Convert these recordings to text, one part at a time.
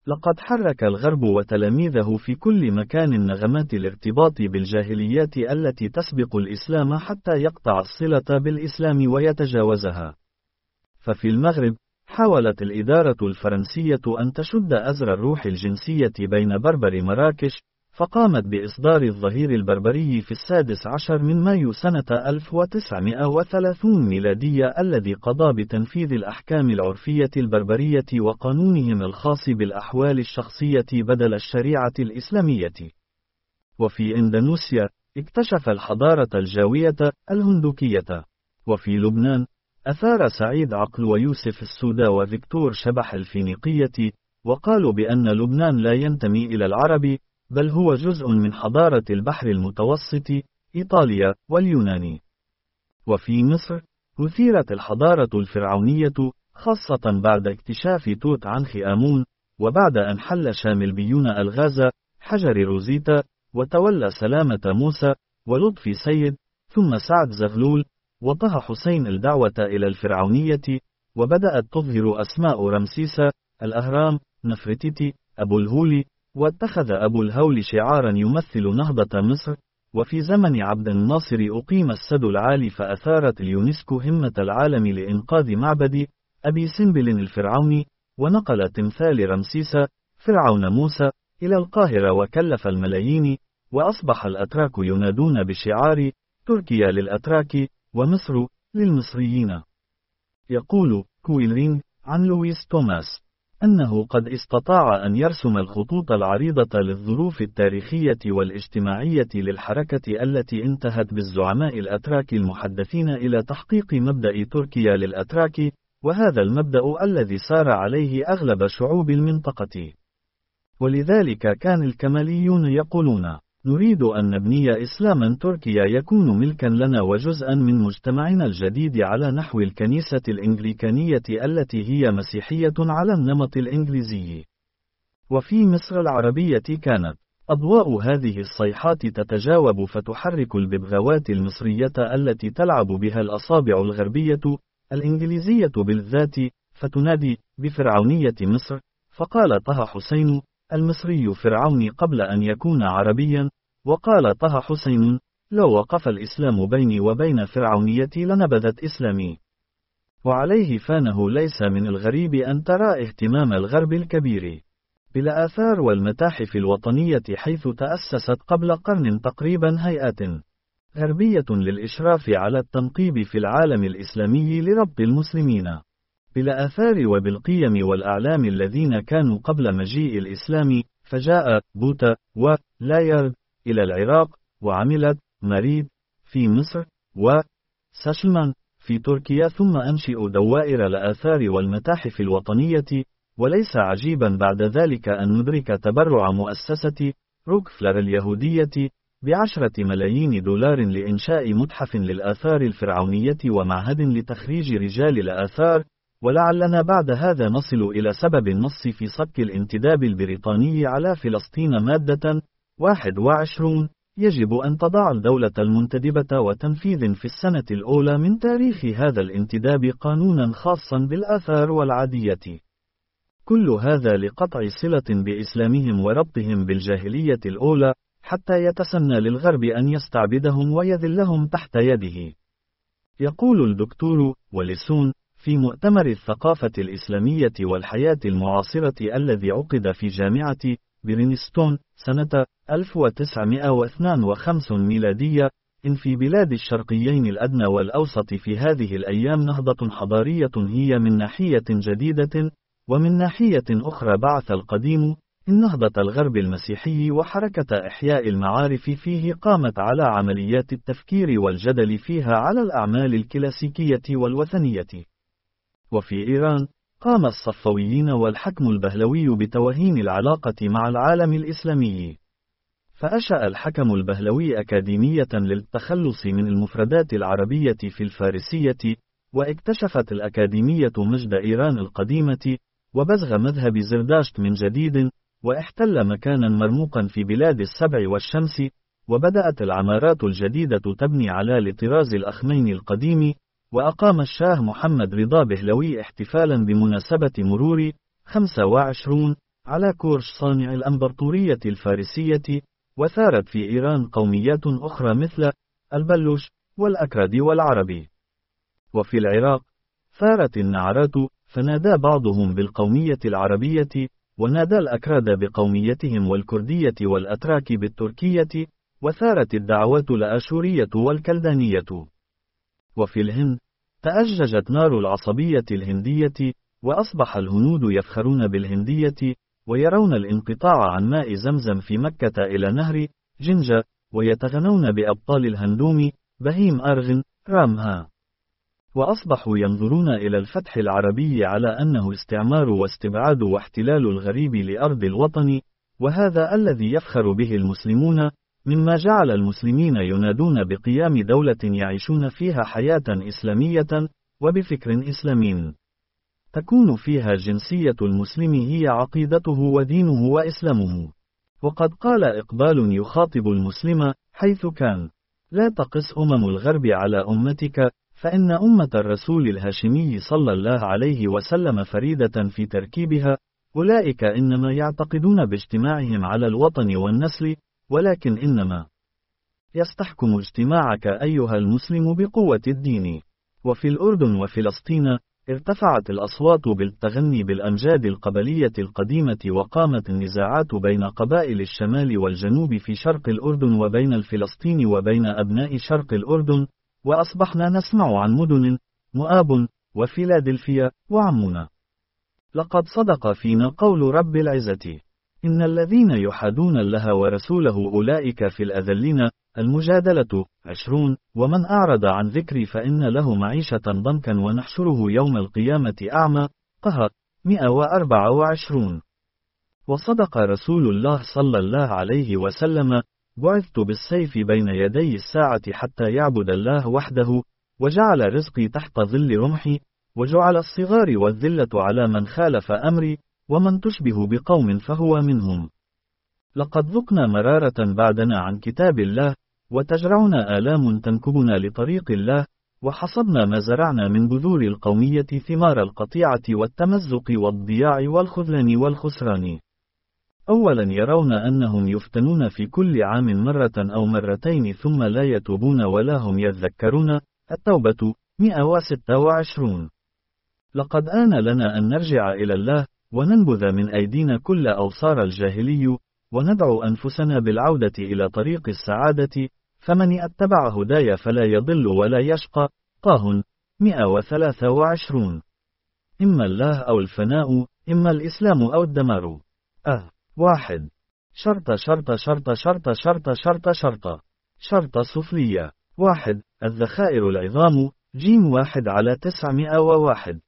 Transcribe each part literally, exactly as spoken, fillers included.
لقد حرك الغرب وتلاميذه في كل مكان نغمات الارتباط بالجاهليات التي تسبق الإسلام حتى يقطع الصلة بالإسلام ويتجاوزها. ففي المغرب، حاولت الإدارة الفرنسية أن تشد أزر الروح الجنسية بين بربر مراكش، فقامت بإصدار الظهير البربري في السادس عشر من مايو سنة ألف وتسعمائة وثلاثين ميلادية، الذي قضى بتنفيذ الأحكام العرفية البربرية وقانونهم الخاص بالأحوال الشخصية بدل الشريعة الإسلامية. وفي إندونيسيا، اكتشف الحضارة الجاوية الهندوكية. وفي لبنان، أثار سعيد عقل ويوسف السودا وفيكتور شبح الفينيقية، وقالوا بأن لبنان لا ينتمي إلى العرب، بل هو جزء من حضارة البحر المتوسط، إيطاليا واليونان. وفي مصر، أثيرت الحضارة الفرعونية، خاصة بعد اكتشاف توت عنخ آمون، وبعد أن حل شاملبيون ألغاز، حجر روزيتا، وتولى سلامة موسى، ولطفي سيد، ثم سعد زغلول، وطه حسين الدعوة إلى الفرعونية، وبدأت تظهر أسماء رمسيس، الأهرام، نفرتيتي، أبو الهول، واتخذ أبو الهول شعارا يمثل نهضة مصر. وفي زمن عبد الناصر أقيم السد العالي، فأثارت اليونسكو همة العالم لإنقاذ معبد أبي سمبل الفرعوني، ونقل تمثال رمسيس فرعون موسى إلى القاهرة وكلف الملايين، وأصبح الأتراك ينادون بشعار تركيا للأتراك ومصر للمصريين. يقول كويلرينغ عن لويس توماس أنه قد استطاع أن يرسم الخطوط العريضة للظروف التاريخية والاجتماعية للحركة التي انتهت بالزعماء الأتراك المحدثين إلى تحقيق مبدأ تركيا للأتراك، وهذا المبدأ الذي سار عليه أغلب شعوب المنطقة. ولذلك كان الكماليون يقولون: نريد أن نبني إسلاما تركيا يكون ملكا لنا وجزءا من مجتمعنا الجديد على نحو الكنيسة الإنجليكانية التي هي مسيحية على النمط الإنجليزي. وفي مصر العربية كانت أضواء هذه الصيحات تتجاوب فتحرك الببغاوات المصرية التي تلعب بها الأصابع الغربية الإنجليزية بالذات، فتنادي بفرعونية مصر. فقال طه حسين: المصري فرعوني قبل أن يكون عربيا. وقال طه حسين: لو وقف الإسلام بيني وبين فرعونيتي لنبذت إسلامي. وعليه فانه ليس من الغريب أن ترى اهتمام الغرب الكبير بالآثار والمتاحف الوطنية، حيث تأسست قبل قرن تقريبا هيئات غربية للإشراف على التنقيب في العالم الإسلامي لربط المسلمين بالآثار وبالقيم والأعلام الذين كانوا قبل مجيء الإسلام. فجاء بوتا ولايرد إلى العراق، وعملت ماريد في مصر وساشلمان في تركيا، ثم أنشئوا دوائر الآثار والمتاحف الوطنية. وليس عجيبا بعد ذلك أن ندرك تبرع مؤسسة روكفلر اليهودية بعشرة ملايين دولار لإنشاء متحف للآثار الفرعونية ومعهد لتخريج رجال الآثار. ولعلنا بعد هذا نصل إلى سبب النص في صك الانتداب البريطاني على فلسطين. مادة واحد وعشرين: يجب أن تضع الدولة المنتدبة وتنفيذ في السنة الأولى من تاريخ هذا الانتداب قانونا خاصا بالآثار والعادية. كل هذا لقطع صلة بإسلامهم وربطهم بالجاهلية الأولى، حتى يتسنى للغرب أن يستعبدهم ويذلهم تحت يده. يقول الدكتور وليسون في مؤتمر الثقافة الإسلامية والحياة المعاصرة الذي عقد في جامعة برينستون سنة ألف وتسعمائة واثنين وخمسين ميلادية: إن في بلاد الشرقيين الأدنى والأوسط في هذه الأيام نهضة حضارية هي من ناحية جديدة، ومن ناحية أخرى بعث القديم. إن نهضة الغرب المسيحي وحركة إحياء المعارف فيه قامت على عمليات التفكير والجدل فيها على الأعمال الكلاسيكية والوثنية. وفي إيران قام الصفويين والحكم البهلوي بتوهين العلاقة مع العالم الإسلامي، فأنشأ الحكم البهلوي أكاديمية للتخلص من المفردات العربية في الفارسية. واكتشفت الأكاديمية مجد إيران القديمة وبزغ مذهب زرداشت من جديد، واحتل مكانا مرموقا في بلاد السبع والشمس. وبدأت العمارات الجديدة تبني على لطراز الأخمين القديم. وأقام الشاه محمد رضا بهلوي احتفالا بمناسبة مرور خمسة وعشرين على كورش صانع الأمبراطورية الفارسية، وثارت في إيران قوميات أخرى مثل البلوش والأكراد والعربي. وفي العراق ثارت النعرات، فنادى بعضهم بالقومية العربية، ونادى الأكراد بقوميتهم والكردية والأتراك بالتركية، وثارت الدعوات الآشورية والكلدانية. وفي الهند تأججت نار العصبية الهندية، وأصبح الهنود يفخرون بالهندية، ويرون الانقطاع عن ماء زمزم في مكة إلى نهر جنجة، ويتغنون بأبطال الهندوم بهيم أرغن رامها. وأصبحوا ينظرون إلى الفتح العربي على أنه استعمار واستبعاد واحتلال الغريب لأرض الوطن، وهذا الذي يفخر به المسلمون، مما جعل المسلمين ينادون بقيام دولة يعيشون فيها حياة إسلامية، وبفكر إسلامي تكون فيها جنسية المسلم هي عقيدته ودينه وإسلامه. وقد قال إقبال يخاطب المسلم حيث كان: لا تقس أمم الغرب على أمتك، فإن أمة الرسول الهاشمي صلى الله عليه وسلم فريدة في تركيبها، أولئك إنما يعتقدون باجتماعهم على الوطن والنسل، ولكن إنما يستحكم اجتماعك أيها المسلم بقوة الدين. وفي الأردن وفلسطين ارتفعت الأصوات بالتغني بالأمجاد القبلية القديمة، وقامت النزاعات بين قبائل الشمال والجنوب في شرق الأردن وبين الفلسطين وبين أبناء شرق الأردن، وأصبحنا نسمع عن مدن مؤاب وفيلادلفيا وعمونا. لقد صدق فينا قول رب العزة: إن الذين يحادون الله ورسوله أولئك في الأذلين. المجادلة عشرون. ومن أعرض عن ذكري فإن له معيشة ضنكا ونحشره يوم القيامة أعمى. قه مئة وأربعة وعشرون. وصدق رسول الله صلى الله عليه وسلم: بعثت بالسيف بين يدي الساعة حتى يعبد الله وحده، وجعل رزقي تحت ظل رمحي، وجعل الصغار والذلة على من خالف أمري، ومن تشبه بقوم فهو منهم. لقد ذقنا مرارة بعدنا عن كتاب الله، وتجرعنا آلام تنكبنا لطريق الله، وحصدنا ما زرعنا من بذور القومية ثمار القطيعة والتمزق والضياع والخذلان والخسران. أولا يرون أنهم يفتنون في كل عام مرة أو مرتين ثم لا يتوبون ولا هم يذكرون. التوبة مئة وستة وعشرون. لقد آن لنا أن نرجع إلى الله، وننبذ من أيدينا كل أوصار الجاهلي، وندعو أنفسنا بالعودة إلى طريق السعادة، فمن اتبع هداي فلا يضل ولا يشقى. طه مئة وثلاثة وعشرون. إما الله أو الفناء، إما الإسلام أو الدمار. أه واحد. شرط شرط شرط شرط شرط شرط شرط شرط سفلية. واحد. الذخائر العظام. جيم واحد على تسعمائة وواحد.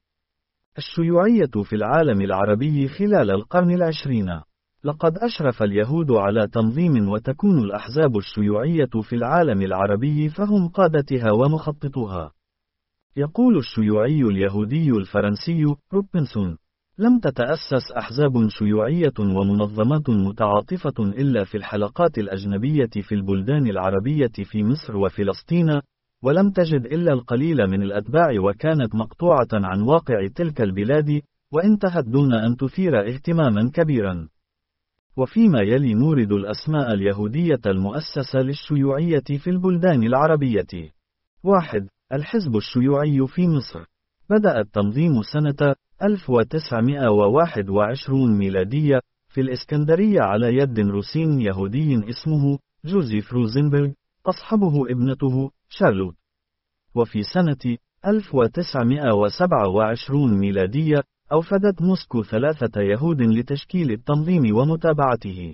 الشيوعية في العالم العربي خلال القرن العشرين. لقد أشرف اليهود على تنظيم وتكون الأحزاب الشيوعية في العالم العربي فهم قادتها ومخططوها. يقول الشيوعي اليهودي الفرنسي روبنسون: لم تتأسس أحزاب شيوعية ومنظمات متعاطفة إلا في الحلقات الأجنبية في البلدان العربية في مصر وفلسطين، ولم تجد إلا القليل من الأتباع، وكانت مقطوعة عن واقع تلك البلاد، وانتهت دون أن تثير اهتماما كبيرا. وفيما يلي نورد الأسماء اليهودية المؤسسة للشيوعية في البلدان العربية. واحد. الحزب الشيوعي في مصر. بدأ التنظيم سنة ألف وتسعمائة وواحد وعشرين ميلادية في الإسكندرية على يد روسي يهودي اسمه جوزيف روزنبرغ، تصحبه ابنته شارلوت. وفي سنة ألف وتسعمائة وسبعة وعشرين ميلادية أوفدت موسكو ثلاثة يهود لتشكيل التنظيم ومتابعته.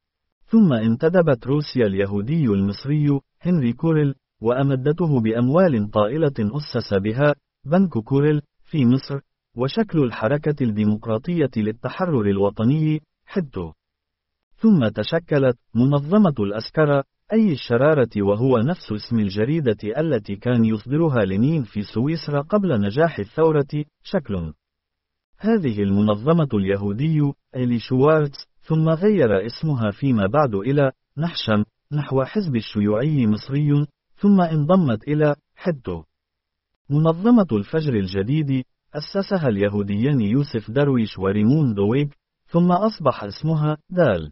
ثم انتدبت روسيا اليهودي المصري هنري كوريل، وأمدته بأموال طائلة أسس بها بنك كوريل في مصر، وشكل الحركة الديمقراطية للتحرر الوطني حدتو. ثم تشكلت منظمة الأسكرة، أي الشرارة، وهو نفس اسم الجريدة التي كان يصدرها لينين في سويسرا قبل نجاح الثورة. شكل هذه المنظمة اليهودي إلي شوارتز، ثم غير اسمها فيما بعد إلى نحشم نحو حزب الشيوعي مصري، ثم انضمت إلى حدتو. منظمة الفجر الجديد أسسها اليهوديان يوسف درويش وريمون دويج، ثم أصبح اسمها دال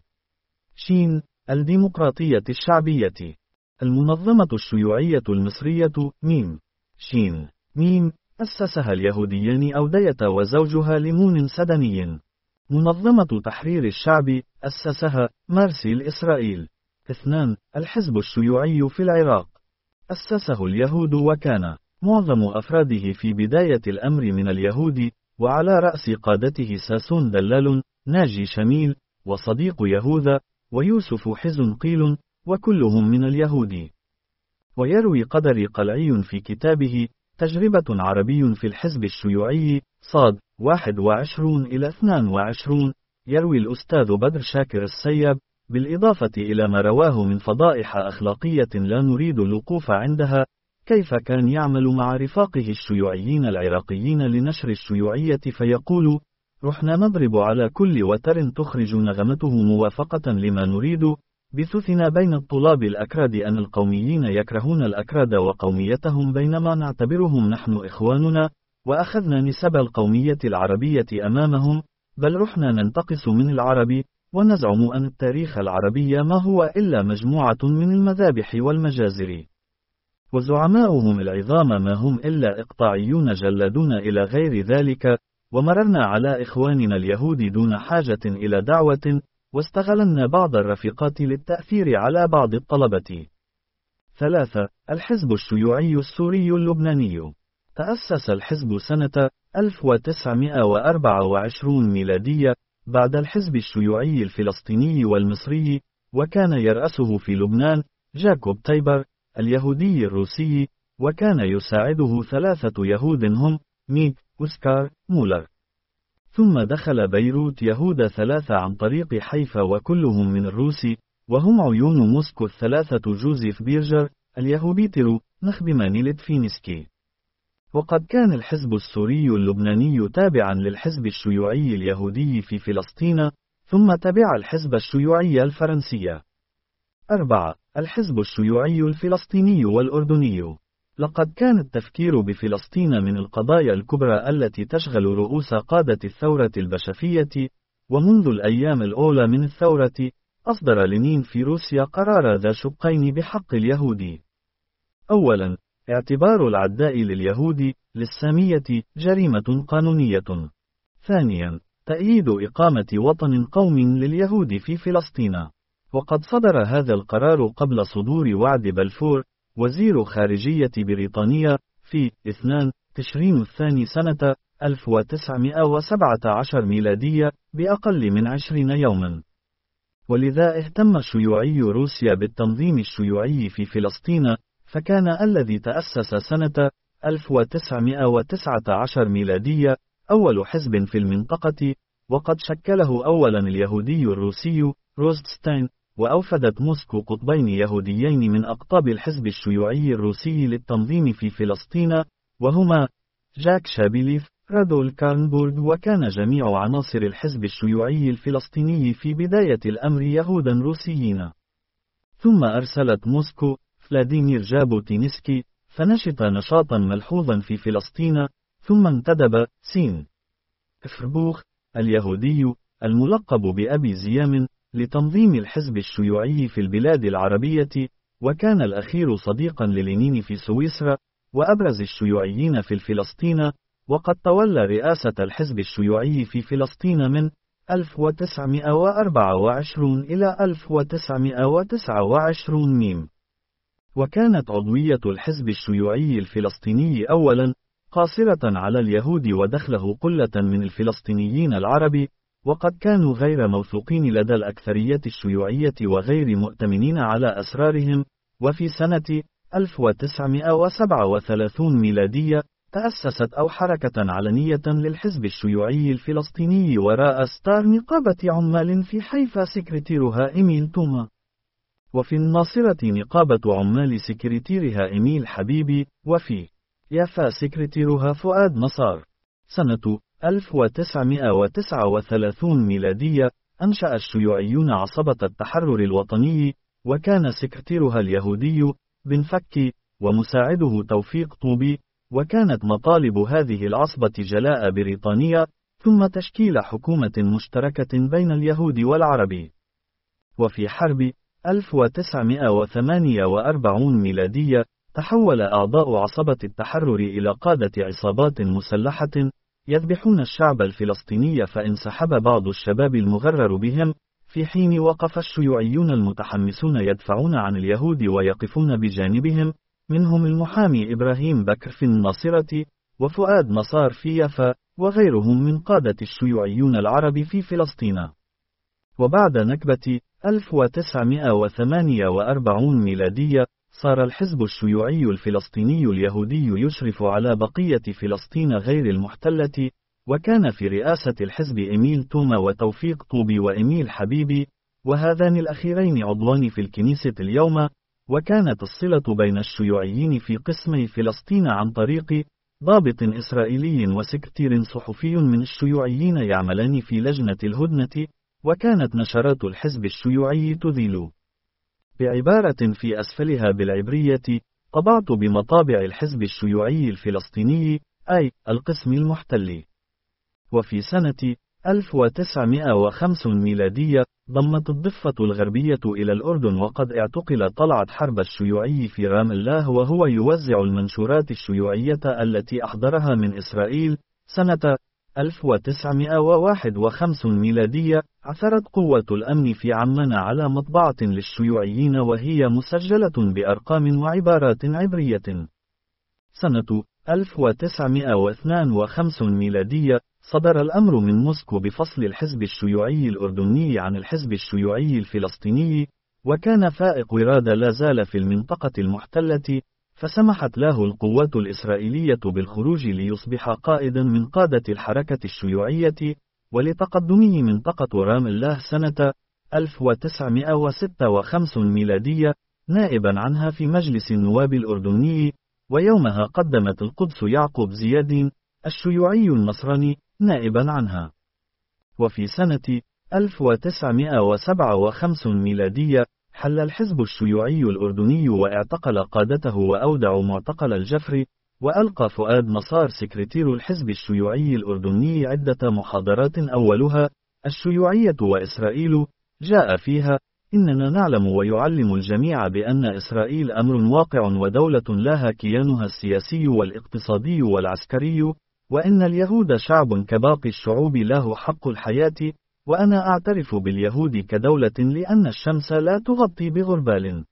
شين الديمقراطية الشعبية. المنظمة الشيوعية المصرية ميم شين ميم أسسها اليهوديان أودية وزوجها ليمون سدني. منظمة تحرير الشعب أسسها مارسيل إسرائيل. اثنان الحزب الشيوعي في العراق أسسه اليهود وكان معظم أفراده في بداية الأمر من اليهود، وعلى رأس قادته ساسون دلال ناجي شميل وصديق يهوذا ويوسف حزنقيل وكلهم من اليهود. ويروي قدري قلعي في كتابه تجربة عربي في الحزب الشيوعي صاد واحد وعشرون إلى اثنان وعشرون، يروي الأستاذ بدر شاكر السياب بالإضافة إلى ما رواه من فضائح أخلاقية لا نريد الوقوف عندها، كيف كان يعمل مع رفاقه الشيوعيين العراقيين لنشر الشيوعية، فيقول: رحنا نضرب على كل وتر تخرج نغمته موافقة لما نريد، بثثنا بين الطلاب الأكراد أن القوميين يكرهون الأكراد وقوميتهم بينما نعتبرهم نحن إخواننا، وأخذنا نسب القومية العربية أمامهم، بل رحنا ننتقص من العرب ونزعم أن التاريخ العربي ما هو إلا مجموعة من المذابح والمجازر، وزعماؤهم العظام ما هم إلا إقطاعيون جلادون إلى غير ذلك، ومررنا على إخواننا اليهود دون حاجة إلى دعوة، واستغلنا بعض الرفيقات للتأثير على بعض الطلبة. ثلاثة الحزب الشيوعي السوري اللبناني تأسس الحزب سنة ألف وتسعمائة وأربعة وعشرين ميلادية بعد الحزب الشيوعي الفلسطيني والمصري، وكان يرأسه في لبنان جاكوب تايبر اليهودي الروسي، وكان يساعده ثلاثة يهود هم ميك أوسكار مولر. ثم دخل بيروت يهود ثلاثة عن طريق حيفا وكلهم من الروس، وهم عيون موسكو الثلاثة جوزيف بيرجر اليهوبيتر نخبمان لتفينسكي. وقد كان الحزب السوري اللبناني تابعا للحزب الشيوعي اليهودي في فلسطين، ثم تبع الحزب الشيوعي الفرنسي. أربعة الحزب الشيوعي الفلسطيني والأردني. لقد كان التفكير بفلسطين من القضايا الكبرى التي تشغل رؤوس قادة الثورة البشفية، ومنذ الأيام الأولى من الثورة أصدر لينين في روسيا قرار ذا شقين بحق اليهود. أولا، اعتبار العداء لليهود للسامية جريمة قانونية. ثانيا، تأييد إقامة وطن قوم لليهود في فلسطين. وقد صدر هذا القرار قبل صدور وعد بلفور وزير خارجية بريطانيا في اثنين تشرين الثاني سنة ألف وتسعمائة وسبعة عشر ميلادية بأقل من عشرين يوما. ولذا اهتم شيوعي روسيا بالتنظيم الشيوعي في فلسطين، فكان الذي تأسس سنة ألف وتسعمائة وتسعة عشر ميلادية أول حزب في المنطقة، وقد شكله أولا اليهودي الروسي روزتستاين، وأوفدت موسكو قطبين يهوديين من أقطاب الحزب الشيوعي الروسي للتنظيم في فلسطين، وهما جاك شابيليف رادول كارنبورغ، وكان جميع عناصر الحزب الشيوعي الفلسطيني في بداية الأمر يهودا روسيين. ثم أرسلت موسكو فلاديمير جابوتينسكي فنشط نشاطا ملحوظا في فلسطين، ثم انتدب سين فربوخ اليهودي الملقب بأبي زيام لتنظيم الحزب الشيوعي في البلاد العربية، وكان الأخير صديقا للينين في سويسرا وأبرز الشيوعيين في فلسطين، وقد تولى رئاسة الحزب الشيوعي في فلسطين من ألف وتسعمائة وأربعة وعشرين إلى ألف وتسعمائة وتسعة وعشرين ميم. وكانت عضوية الحزب الشيوعي الفلسطيني أولا قاصرة على اليهود ودخله قلة من الفلسطينيين العرب، وقد كانوا غير موثوقين لدى الأكثرية الشيوعية وغير مؤتمنين على أسرارهم. وفي سنة ألف وتسعمائة وسبعة وثلاثين ميلادية تأسست أو حركة علنية للحزب الشيوعي الفلسطيني وراء ستار نقابة عمال في حيفا سكرتيرها إيميل توما، وفي الناصرة نقابة عمال سكرتيرها إيميل حبيبي، وفي يافا سكرتيرها فؤاد نصار. سنة ألف وتسعمائة وتسعة وثلاثين ميلادية أنشأ الشيوعيون عصبة التحرر الوطني، وكان سكرتيرها اليهودي بن فكي ومساعده توفيق طوبي، وكانت مطالب هذه العصبة جلاء بريطانيا، ثم تشكيل حكومة مشتركة بين اليهود والعرب. وفي حرب ألف وتسعمائة وثمانية وأربعين ميلادية، تحول أعضاء عصبة التحرر إلى قادة عصابات مسلحة يذبحون الشعب الفلسطيني، فانسحب بعض الشباب المغرر بهم، في حين وقف الشيوعيون المتحمسون يدفعون عن اليهود ويقفون بجانبهم، منهم المحامي إبراهيم بكر في الناصرة، وفؤاد نصار في يافا، وغيرهم من قادة الشيوعيون العرب في فلسطين. وبعد نكبة ألف وتسعمائة وثمانية وأربعين ميلادية، صار الحزب الشيوعي الفلسطيني اليهودي يشرف على بقية فلسطين غير المحتلة، وكان في رئاسة الحزب إميل توما وتوفيق طوبي وإميل حبيبي، وهذان الأخيرين عضوان في الكنيسة اليوم. وكانت الصلة بين الشيوعيين في قسمي فلسطين عن طريق ضابط إسرائيلي وسكرتير صحفي من الشيوعيين يعملان في لجنة الهدنة، وكانت نشرات الحزب الشيوعي تذيل بعبارة في أسفلها بالعبرية: طبعت بمطابع الحزب الشيوعي الفلسطيني، أي القسم المحتل. وفي سنة ألف وتسعمائة وخمسين ميلادية، ضمت الضفة الغربية إلى الأردن، وقد اعتقل طلعت حرب الشيوعي في رام الله وهو يوزع المنشورات الشيوعية التي أحضرها من إسرائيل. سنة ألف وتسعمائة وواحد وخمسين ميلادية، عثرت قوة الأمن في عمان على مطبعة للشيوعيين وهي مسجلة بأرقام وعبارات عبرية. سنة ألف وتسعمائة واثنين وخمسين ميلادية، صدر الأمر من موسكو بفصل الحزب الشيوعي الأردني عن الحزب الشيوعي الفلسطيني، وكان فائق ورادة لا زال في المنطقة المحتلة، فسمحت له القوات الإسرائيلية بالخروج ليصبح قائدا من قادة الحركة الشيوعية، ولتقدمه منطقة رام الله سنة ألف وتسعمائة وستة وخمسين ميلادية نائبا عنها في مجلس النواب الأردني، ويومها قدمت القدس يعقوب زياد الشيوعي النصراني نائبا عنها. وفي سنة ألف وتسعمائة وسبعة وخمسين ميلادية، حل الحزب الشيوعي الأردني واعتقل قادته وأودع معتقل الجفر، وألقى فؤاد نصار سكرتير الحزب الشيوعي الأردني عدة محاضرات، أولها الشيوعية وإسرائيل، جاء فيها: إننا نعلم ويعلم الجميع بأن إسرائيل أمر واقع ودولة لها كيانها السياسي والاقتصادي والعسكري، وإن اليهود شعب كباقي الشعوب له حق الحياة، وأنا أعترف باليهود كدولة لأن الشمس لا تغطي بغربال.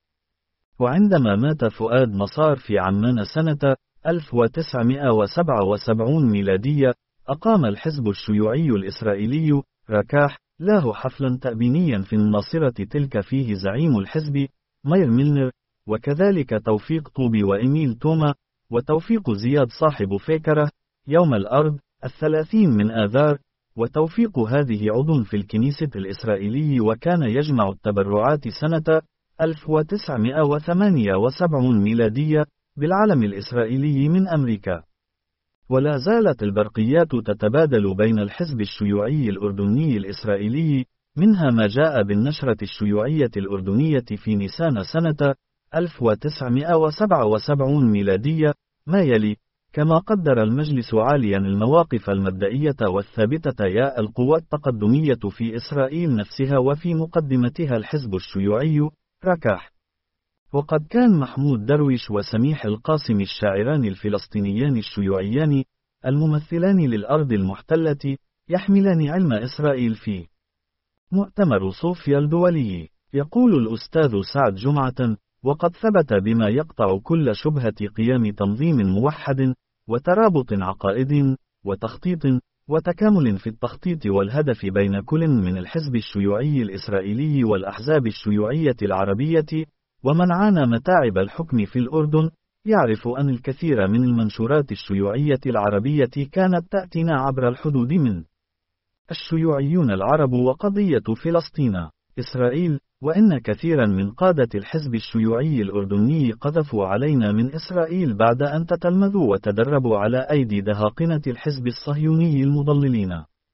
وعندما مات فؤاد نصار في عمان سنة ألف وتسعمائة وسبعة وسبعين ميلادية، أقام الحزب الشيوعي الإسرائيلي ركاح له حفلا تأبينيا في الناصرة، تلك فيه زعيم الحزب ماير ميلنر، وكذلك توفيق طوبي وإميل توما، وتوفيق زياد صاحب فيكرة يوم الأرض الثلاثين من آذار. وتوفيق هذه عضو في الكنيسة الإسرائيلي، وكان يجمع التبرعات سنة ألف وتسعمائة وثمانية وسبعين ميلادية بالعلم الإسرائيلي من أمريكا. ولا زالت البرقيات تتبادل بين الحزب الشيوعي الأردني الإسرائيلي، منها ما جاء بالنشرة الشيوعية الأردنية في نيسان سنة ألف وتسعمائة وسبعة وسبعين ميلادية ما يلي: كما قدر المجلس عاليا المواقف المبدئية والثابتة يا القوى التقدمية في إسرائيل نفسها وفي مقدمتها الحزب الشيوعي ركاح. وقد كان محمود درويش وسميح القاسم الشاعران الفلسطينيان الشيوعيان الممثلان للأرض المحتلة يحملان علم إسرائيل في مؤتمر صوفيا الدولي. يقول الأستاذ سعد جمعة: وقد ثبت بما يقطع كل شبهة قيام تنظيم موحد وترابط عقائد وتخطيط وتكامل في التخطيط والهدف بين كل من الحزب الشيوعي الإسرائيلي والأحزاب الشيوعية العربية. ومن عانى متاعب الحكم في الأردن يعرف أن الكثير من المنشورات الشيوعية العربية كانت تأتينا عبر الحدود من الشيوعيون العرب وقضية فلسطين إسرائيل، وإن كثيرا من قادة الحزب الشيوعي الأردني قذفوا علينا من إسرائيل بعد أن تتلمذوا وتدربوا على أيدي دهاقنة الحزب الصهيوني المضللين.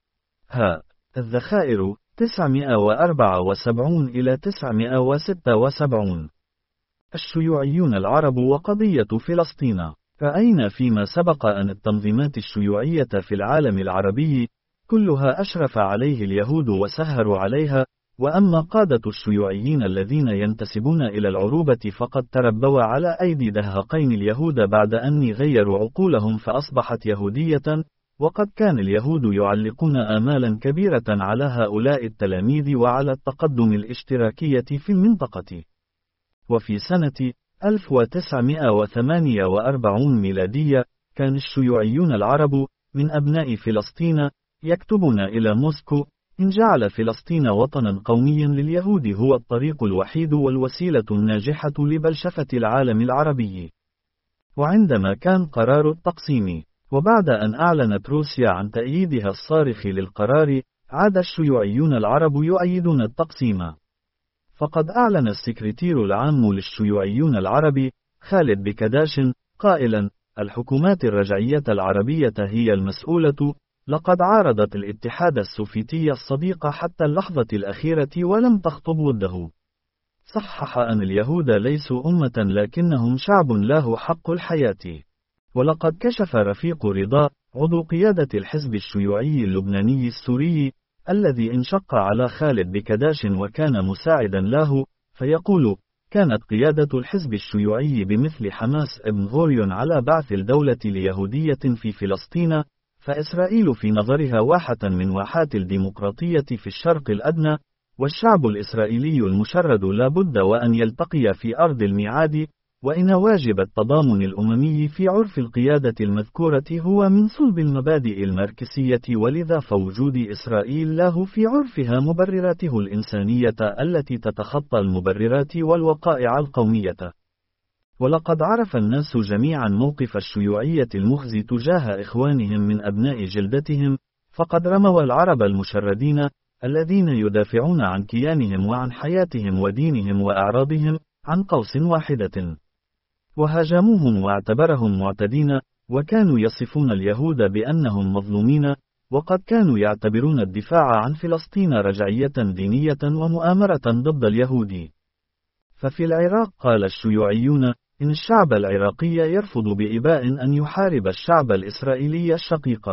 ها الذخائر تسعمائة وأربعة وسبعين إلى تسعمائة وستة وسبعين. الشيوعيون العرب وقضية فلسطين. رأينا فيما سبق أن التنظيمات الشيوعية في العالم العربي كلها أشرف عليه اليهود وسهروا عليها. وأما قادة الشيوعيين الذين ينتسبون إلى العروبة فقد تربوا على أيدي دهاقين اليهود بعد أن غيروا عقولهم فأصبحت يهودية، وقد كان اليهود يعلقون آمالا كبيرة على هؤلاء التلاميذ وعلى التقدم الاشتراكية في المنطقة. وفي سنة ألف وتسعمائة وثمانية وأربعين ميلادية كان الشيوعيون العرب من أبناء فلسطين يكتبون إلى موسكو: إن جعل فلسطين وطنا قوميا لليهود هو الطريق الوحيد والوسيلة الناجحة لبلشفة العالم العربي. وعندما كان قرار التقسيم، وبعد أن أعلنت روسيا عن تأييدها الصارخ للقرار، عاد الشيوعيون العرب يؤيدون التقسيم. فقد أعلن السكرتير العام للشيوعيون العرب خالد بكداش قائلا: الحكومات الرجعية العربية هي المسؤولة. لقد عارضت الاتحاد السوفيتي الصديق حتى اللحظة الأخيرة ولم تخطب ضده. صحح أن اليهود ليسوا أمة لكنهم شعب له حق الحياة. ولقد كشف رفيق رضا عضو قيادة الحزب الشيوعي اللبناني السوري الذي انشق على خالد بكداش وكان مساعدا له، فيقول: كانت قيادة الحزب الشيوعي بمثل حماس ابن غوريون على بعث الدولة اليهودية في فلسطين، فإسرائيل في نظرها واحة من واحات الديمقراطية في الشرق الأدنى، والشعب الإسرائيلي المشرد لا بد وأن يلتقي في أرض الميعاد، وإن واجب التضامن الأممي في عرف القيادة المذكورة هو من صلب المبادئ الماركسية، ولذا فوجود إسرائيل له في عرفها مبرراته الإنسانية التي تتخطى المبررات والوقائع القومية. ولقد عرف الناس جميعا موقف الشيوعية المخزي تجاه إخوانهم من أبناء جلدتهم، فقد رموا العرب المشردين الذين يدافعون عن كيانهم وعن حياتهم ودينهم وأعراضهم عن قوس واحدة، وهاجموهم واعتبرهم معتدين، وكانوا يصفون اليهود بأنهم مظلومين، وقد كانوا يعتبرون الدفاع عن فلسطين رجعية دينية ومؤامرة ضد اليهود. ففي العراق قال الشيوعيون: إن الشعب العراقي يرفض بإباء أن يحارب الشعب الإسرائيلي الشقيق.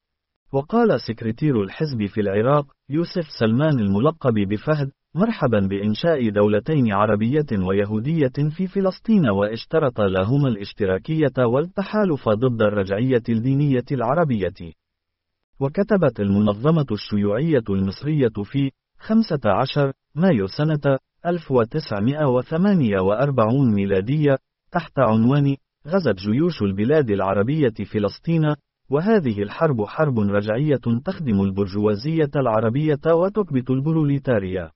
وقال سكرتير الحزب في العراق يوسف سلمان الملقب بفهد: مرحبا بإنشاء دولتين عربية ويهودية في فلسطين، واشترط لهما الاشتراكية والتحالف ضد الرجعية الدينية العربية. وكتبت المنظمة الشيوعية المصرية في خمسة عشر مايو سنة ألف وتسعمائة وثمانية وأربعين ميلادية تحت عنوان: غزت جيوش البلاد العربية فلسطين، وهذه الحرب حرب رجعية تخدم البرجوازية العربية وتكبت البروليتاريا.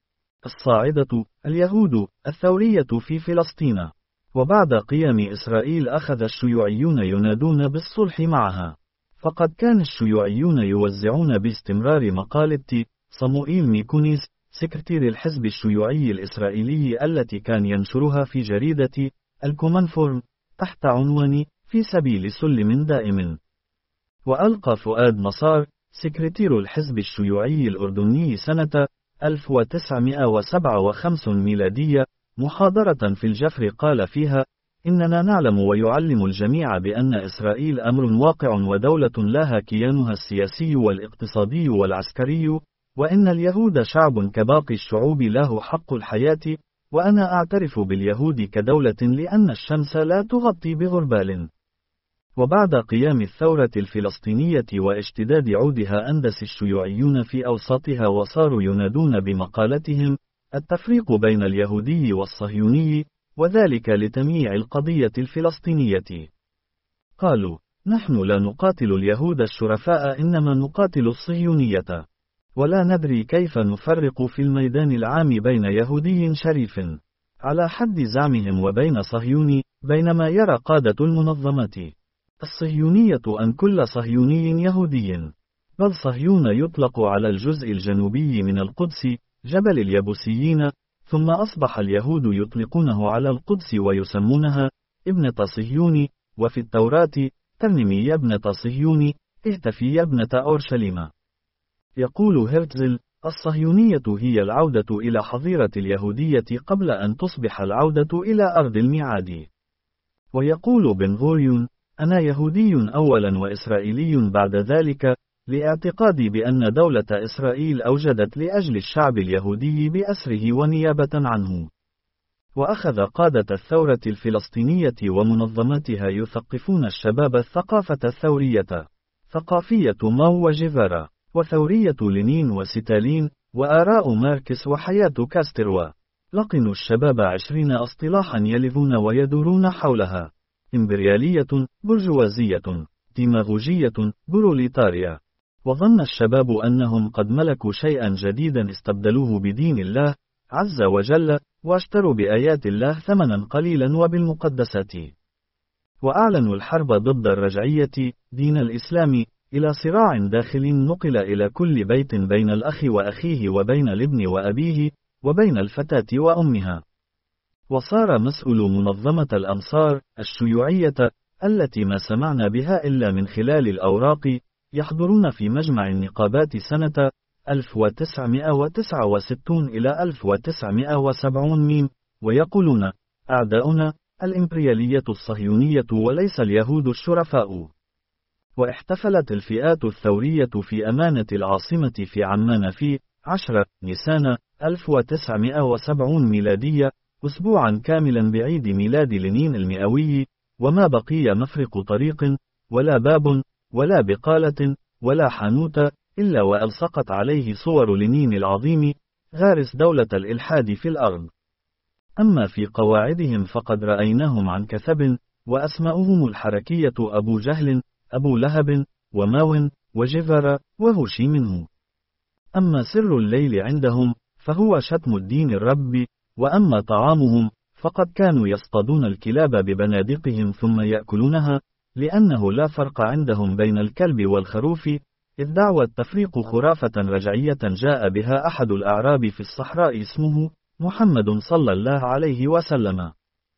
الصاعدة اليهود الثورية في فلسطين. وبعد قيام إسرائيل أخذ الشيوعيون ينادون بالصلح معها، فقد كان الشيوعيون يوزعون باستمرار مقالة صموئيل ميكونيس سكرتير الحزب الشيوعي الإسرائيلي التي كان ينشرها في جريدة الكومنفورم تحت عنوان: في سبيل سلم دائم. وألقى فؤاد نصار سكرتير الحزب الشيوعي الأردني سنة ألف وتسعمائة وسبعة وخمسين ميلادية محاضرة في الجفر قال فيها: إننا نعلم ويعلم الجميع بأن إسرائيل أمر واقع ودولة لها كيانها السياسي والاقتصادي والعسكري، وإن اليهود شعب كباقي الشعوب له حق الحياة، وأنا أعترف باليهود كدولة لأن الشمس لا تغطي بغربال. وبعد قيام الثورة الفلسطينية واشتداد عودها أندس الشيوعيون في أوساطها وصاروا ينادون بمقالتهم التفريق بين اليهودي والصهيوني، وذلك لتمييع القضية الفلسطينية. قالوا: نحن لا نقاتل اليهود الشرفاء إنما نقاتل الصهيونية، ولا ندري كيف نفرق في الميدان العام بين يهودي شريف على حد زعمهم وبين صهيوني، بينما يرى قادة المنظمات الصهيونية أن كل صهيوني يهودي، بل صهيون يطلق على الجزء الجنوبي من القدس جبل اليبوسيين، ثم أصبح اليهود يطلقونه على القدس ويسمونها ابنة صهيون، وفي التوراة: ترنمي يا ابنة صهيون، اهتفي يا ابنة أورشليم. يقول هرتزل: الصهيونية هي العودة إلى حظيرة اليهودية قبل أن تصبح العودة إلى أرض الميعاد. ويقول بن غوريون: أنا يهودي أولا وإسرائيلي بعد ذلك، لاعتقادي بأن دولة إسرائيل أوجدت لأجل الشعب اليهودي بأسره ونيابة عنه. وأخذ قادة الثورة الفلسطينية ومنظماتها يثقفون الشباب الثقافة الثورية، ثقافية ماو وجيفارا، وثورية لينين وستالين، وآراء ماركس وحياة كاستروا. لقنوا الشباب عشرين اصطلاحا يلفون ويدورون حولها: إمبريالية، برجوازية، ديماغوجية، بروليتاريا. وظن الشباب أنهم قد ملكوا شيئا جديدا استبدلوه بدين الله عز وجل، واشتروا بآيات الله ثمنا قليلا وبالمقدسات. وأعلنوا الحرب ضد الرجعية، دين الإسلام، إلى صراع داخل نقل إلى كل بيت بين الأخ وأخيه وبين الابن وأبيه وبين الفتاة وأمها. وصار مسؤول منظمة الأمصار الشيوعية، التي ما سمعنا بها إلا من خلال الأوراق، يحضرون في مجمع النقابات سنة ألف وتسعمائة وتسعة وستين إلى ألف وتسعمائة وسبعين ميم، ويقولون: أعداؤنا الإمبريالية الصهيونية وليس اليهود الشرفاء. واحتفلت الفئات الثورية في أمانة العاصمة في عمان في عشرة نيسان ألف وتسعمائة وسبعين ميلادية، أسبوعا كاملا بعيد ميلاد لينين المئوي، وما بقي مفرق طريق ولا باب ولا بقالة ولا حانوت إلا وألصقت عليه صور لينين العظيم، غارس دولة الإلحاد في الأرض. أما في قواعدهم فقد رأيناهم عن كثب، وأسماؤهم الحركية أبو جهل، أبو لهب، وماون، وجيفارا، وهوشي منه. أما سر الليل عندهم فهو شتم الدين الرب، وأما طعامهم فقد كانوا يصطادون الكلاب ببنادقهم ثم يأكلونها، لأنه لا فرق عندهم بين الكلب والخروف، إذ دعوى التفريق خرافة رجعية جاء بها أحد الأعراب في الصحراء اسمه محمد صلى الله عليه وسلم.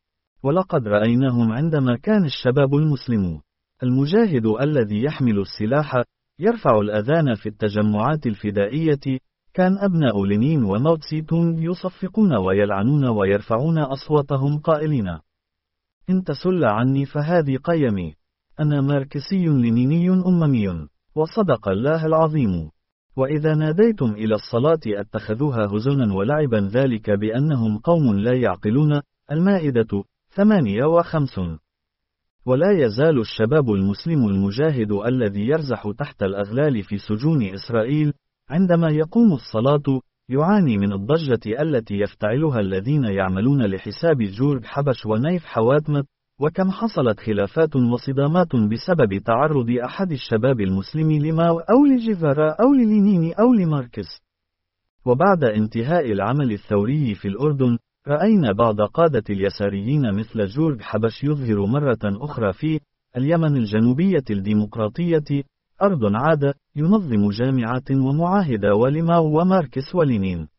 ولقد رأيناهم عندما كان الشباب المسلم المجاهد الذي يحمل السلاح يرفع الأذان في التجمعات الفدائية، كان أبناء لينين وماو تسي تونغ يصفقون ويلعنون ويرفعون أصواتهم قائلين: إن تسل عني فهذه قيمي، أنا ماركسي لينيني أممي، وصدق الله العظيم. وإذا ناديتم إلى الصلاة اتخذوها هزنا ولعبا، ذلك بأنهم قوم لا يعقلون. المائدة ثمانية وخمسون. ولا يزال الشباب المسلم المجاهد الذي يرزح تحت الأغلال في سجون إسرائيل عندما يقوم الصلاة يعاني من الضجة التي يفتعلها الذين يعملون لحساب جورج حبش ونيف حواتمت، وكم حصلت خلافات وصدامات بسبب تعرض أحد الشباب المسلم لماو أو لجيفارا أو للينين أو لماركس. وبعد انتهاء العمل الثوري في الأردن، رأينا بعض قادة اليساريين مثل جورج حبش يظهر مرة أخرى في اليمن الجنوبية الديمقراطية أرض عادة ينظم جامعات ومعاهد ولماو وماركس ولينين.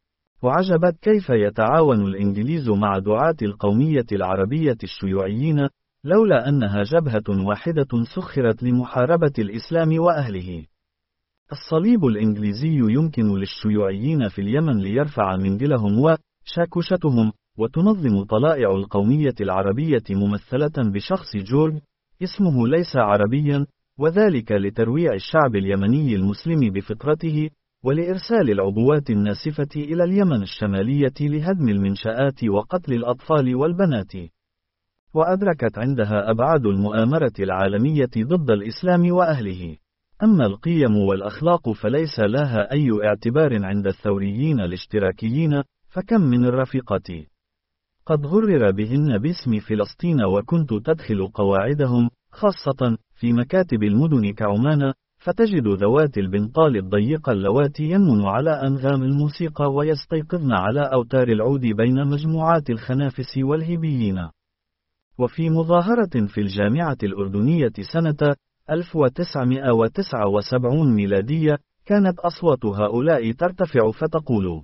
وعجبت كيف يتعاون الإنجليز مع دعاة القومية العربية الشيوعيين، لولا أنها جبهة واحدة سخرت لمحاربة الإسلام وأهله. الصليب الإنجليزي يمكن للشيوعيين في اليمن ليرفع مندلهم وشاكوشتهم، وتنظم طلائع القومية العربية ممثلة بشخص جورج، اسمه ليس عربيا، وذلك لترويع الشعب اليمني المسلم بفطرته، ولإرسال العبوات الناسفة إلى اليمن الشمالية لهدم المنشآت وقتل الأطفال والبنات. وأدركت عندها أبعاد المؤامرة العالمية ضد الإسلام وأهله. أما القيم والأخلاق فليس لها أي اعتبار عند الثوريين الاشتراكيين، فكم من الرفيقات قد غرر بهن باسم فلسطين، وكنت تدخل قواعدهم خاصة في مكاتب المدن كعمان، فتجد ذوات البنطال الضيقة اللواتي ينمن على أنغام الموسيقى ويستيقظن على أوتار العود بين مجموعات الخنافس والهيبيين. وفي مظاهرة في الجامعة الأردنية سنة ألف وتسعمائة وتسعة وسبعين ميلادية، كانت أصوات هؤلاء ترتفع فتقول: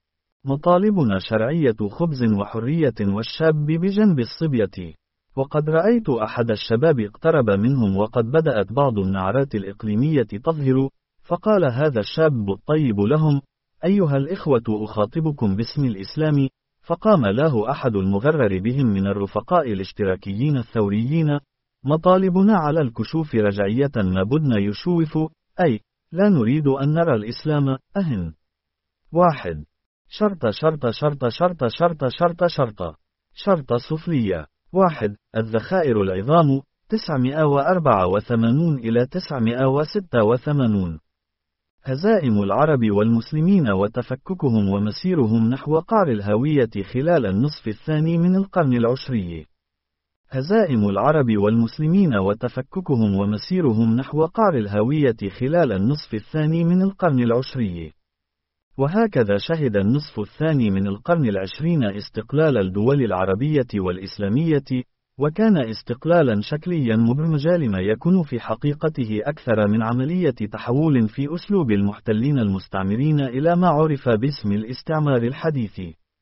مطالبنا شرعية خبز وحرية والشاب بجنب الصبية. وقد رأيت أحد الشباب اقترب منهم وقد بدأت بعض النعرات الإقليمية تظهر، فقال هذا الشاب الطيب لهم: أيها الإخوة أخاطبكم باسم الإسلام. فقام له أحد المغرر بهم من الرفقاء الاشتراكيين الثوريين: مطالبنا على الكشوف رجعية ما بدنا يشوف، أي لا نريد أن نرى الإسلام أهن. واحد. شرط شرط شرط شرط شرط شرط شرط شرط سفلية. واحد. الذخائر العظام تسعمائة وأربعة وثمانون إلى تسعمائة وستة وثمانين. هزائم العرب والمسلمين وتفككهم ومسيرهم نحو قعر الهوية خلال النصف الثاني من القرن العشري. هزائم العرب والمسلمين وتفككهم ومسيرهم نحو قعر الهوية خلال النصف الثاني من القرن العشري. وهكذا شهد النصف الثاني من القرن العشرين استقلال الدول العربية والإسلامية، وكان استقلالا شكليا مبرمجا لما يكون في حقيقته أكثر من عملية تحول في أسلوب المحتلين المستعمرين إلى ما عرف باسم الاستعمار الحديث،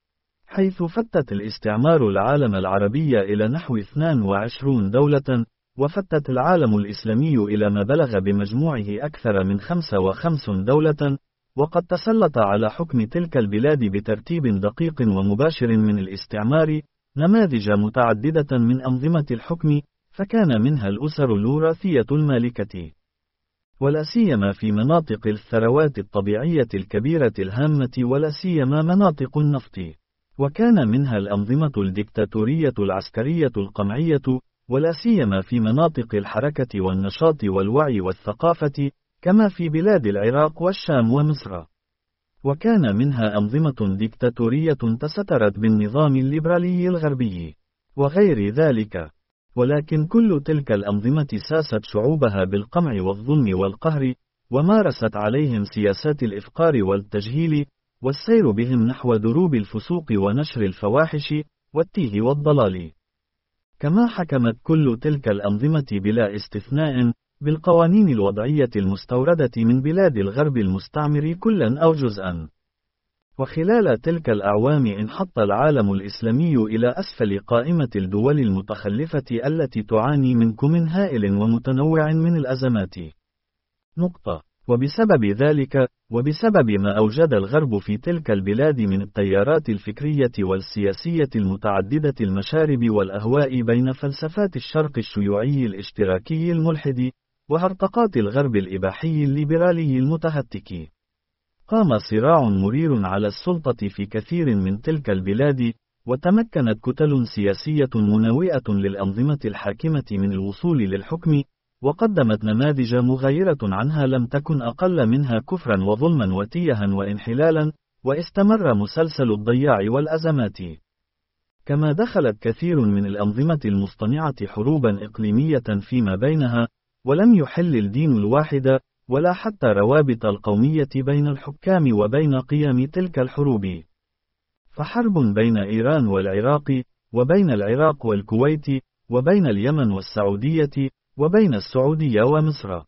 حيث فتت الاستعمار العالم العربي إلى نحو اثنين وعشرين دولة، وفتت العالم الإسلامي إلى ما بلغ بمجموعه أكثر من خمسة وخمسين دولة، وقد تسلط على حكم تلك البلاد بترتيب دقيق ومباشر من الاستعمار نماذج متعددة من أنظمة الحكم، فكان منها الأسر الوراثية المالكة، ولا سيما في مناطق الثروات الطبيعية الكبيرة الهامة، ولا سيما مناطق النفط، وكان منها الأنظمة الدكتاتورية العسكرية القمعية، ولا سيما في مناطق الحركة والنشاط والوعي والثقافة، كما في بلاد العراق والشام ومصر. وكان منها أنظمة ديكتاتورية تسترت بالنظام الليبرالي الغربي، وغير ذلك. ولكن كل تلك الأنظمة ساست شعوبها بالقمع والظلم والقهر، ومارست عليهم سياسات الإفقار والتجهيل، والسير بهم نحو دروب الفسوق ونشر الفواحش والتيه والضلال. كما حكمت كل تلك الأنظمة بلا استثناء بالقوانين الوضعية المستوردة من بلاد الغرب المستعمر كلا أو جزءا. وخلال تلك الأعوام انحط العالم الإسلامي إلى أسفل قائمة الدول المتخلفة التي تعاني من كم هائل ومتنوع من الأزمات. نقطة. وبسبب ذلك، وبسبب ما أوجد الغرب في تلك البلاد من التيارات الفكرية والسياسية المتعددة المشارب والأهواء بين فلسفات الشرق الشيوعي الاشتراكي الملحد، وهرطقات الغرب الإباحي الليبرالي المتهتك، قام صراع مرير على السلطة في كثير من تلك البلاد، وتمكنت كتل سياسية مناوئة للأنظمة الحاكمة من الوصول للحكم، وقدمت نماذج مغايرة عنها لم تكن أقل منها كفرا وظلما وتيها وانحلالا، واستمر مسلسل الضياع والأزمات. كما دخلت كثير من الأنظمة المصطنعة حروبا إقليمية فيما بينها، ولم يحل الدين الواحد ولا حتى روابط القومية بين الحكام وبين قيام تلك الحروب. فحرب بين إيران والعراق، وبين العراق والكويت، وبين اليمن والسعودية، وبين السعودية ومصر،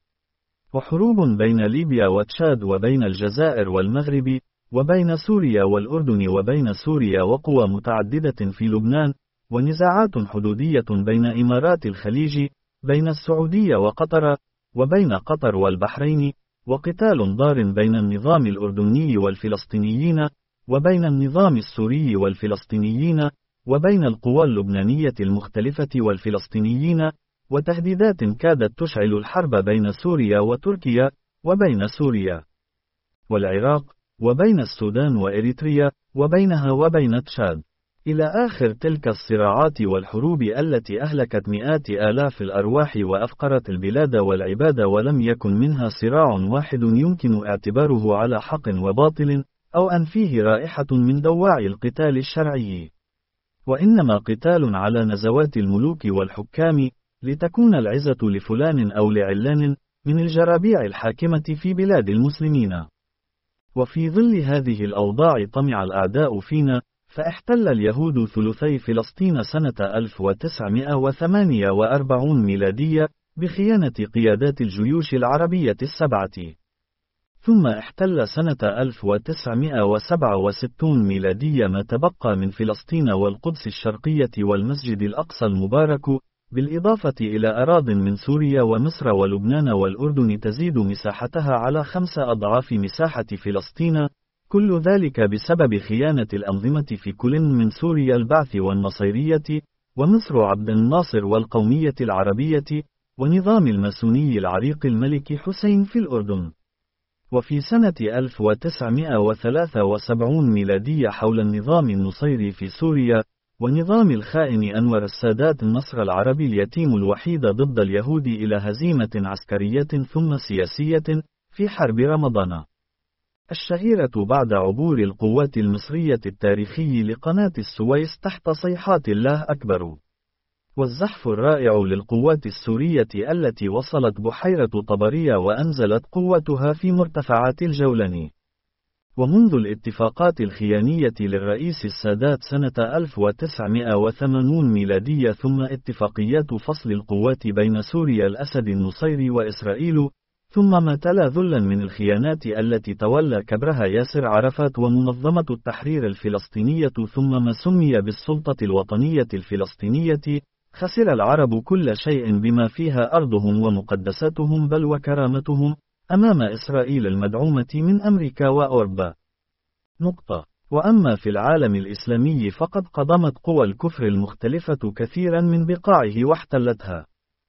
وحروب بين ليبيا وتشاد، وبين الجزائر والمغرب، وبين سوريا والأردن، وبين سوريا وقوى متعددة في لبنان، ونزاعات حدودية بين إمارات الخليج، بين السعودية وقطر، وبين قطر والبحرين، وقتال ضار بين النظام الأردني والفلسطينيين، وبين النظام السوري والفلسطينيين، وبين القوى اللبنانية المختلفة والفلسطينيين، وتهديدات كادت تشعل الحرب بين سوريا وتركيا، وبين سوريا والعراق، وبين السودان وإريتريا، وبينها وبين تشاد، إلى آخر تلك الصراعات والحروب التي أهلكت مئات آلاف الأرواح وأفقرت البلاد والعباد، ولم يكن منها صراع واحد يمكن اعتباره على حق وباطل، أو أن فيه رائحة من دواعي القتال الشرعي، وإنما قتال على نزوات الملوك والحكام، لتكون العزة لفلان أو لعلان من الجرابيع الحاكمة في بلاد المسلمين. وفي ظل هذه الأوضاع طمع الأعداء فينا، فاحتل اليهود ثلثي فلسطين سنة ألف وتسعمائة وثمانية وأربعين ميلادية بخيانة قيادات الجيوش العربية السبعة، ثم احتل سنة ألف وتسعمائة وسبعة وستين ميلادية ما تبقى من فلسطين والقدس الشرقية والمسجد الأقصى المبارك، بالإضافة إلى أراضٍ من سوريا ومصر ولبنان والأردن تزيد مساحتها على خمس أضعاف مساحة فلسطين، كل ذلك بسبب خيانة الأنظمة في كل من سوريا البعث والنصيرية، ومصر عبد الناصر والقومية العربية، ونظام الماسوني العريق الملك حسين في الأردن. وفي سنة ألف وتسعمائة وثلاثة وسبعين ميلادية حول النظام النصيري في سوريا، ونظام الخائن أنور السادات النصر العربي اليتيم الوحيد ضد اليهود إلى هزيمة عسكرية ثم سياسية في حرب رمضان الشهيرة بعد عبور القوات المصرية التاريخي لقناة السويس تحت صيحات الله أكبر، والزحف الرائع للقوات السورية التي وصلت بحيرة طبرية وأنزلت قوتها في مرتفعات الجولان. ومنذ الاتفاقات الخيانية للرئيس السادات سنة ألف وتسعمائة وثمانين ميلادية ثم اتفاقيات فصل القوات بين سوريا الأسد النصيري وإسرائيل، ثم ما تلا ذلا من الخيانات التي تولى كبرها ياسر عرفات ومنظمة التحرير الفلسطينية ثم ما سمي بالسلطة الوطنية الفلسطينية، خسر العرب كل شيء بما فيها أرضهم ومقدساتهم بل وكرامتهم أمام إسرائيل المدعومة من أمريكا وأوروبا. نقطة. وأما في العالم الإسلامي فقد قضمت قوى الكفر المختلفة كثيرا من بقاعه واحتلتها.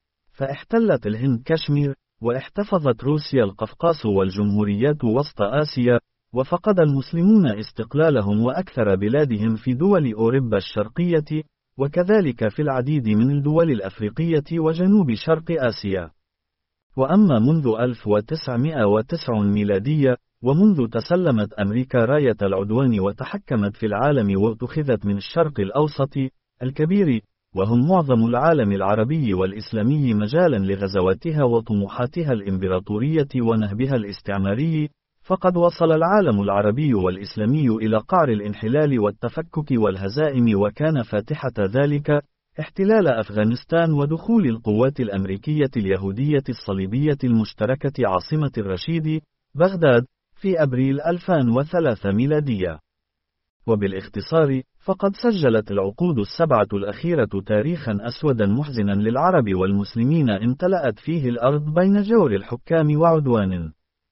فاحتلت الهند كشمير، واحتفظت روسيا القفقاس والجمهوريات وسط آسيا، وفقد المسلمون استقلالهم وأكثر بلادهم في دول أوروبا الشرقية، وكذلك في العديد من الدول الأفريقية وجنوب شرق آسيا. وأما منذ ألف وتسعمائة وتسعين ميلادية، ومنذ تسلمت أمريكا راية العدوان وتحكمت في العالم واتخذت من الشرق الأوسط الكبير وهم معظم العالم العربي والإسلامي مجالا لغزواتها وطموحاتها الإمبراطورية ونهبها الاستعماري، فقد وصل العالم العربي والإسلامي إلى قعر الانحلال والتفكك والهزائم، وكان فاتحة ذلك احتلال أفغانستان ودخول القوات الأمريكية اليهودية الصليبية المشتركة عاصمة الرشيد بغداد في أبريل ألفين وثلاثة ميلادية. وبالاختصار، فقد سجلت العقود السبعة الأخيرة تاريخا أسودا محزنا للعرب والمسلمين امتلأت فيه الأرض بين جور الحكام وعدوان.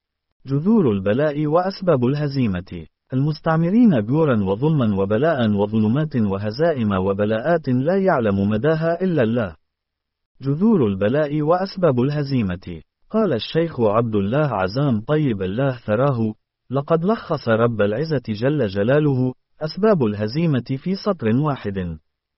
جذور البلاء وأسباب الهزيمة: المستعمرين جورا وظلما وبلاء وظلمات وهزائم وبلاءات لا يعلم مداها إلا الله. جذور البلاء وأسباب الهزيمة: قال الشيخ عبد الله عزام طيب الله ثراه: لقد لخص رب العزة جل جلاله أسباب الهزيمة في سطر واحد،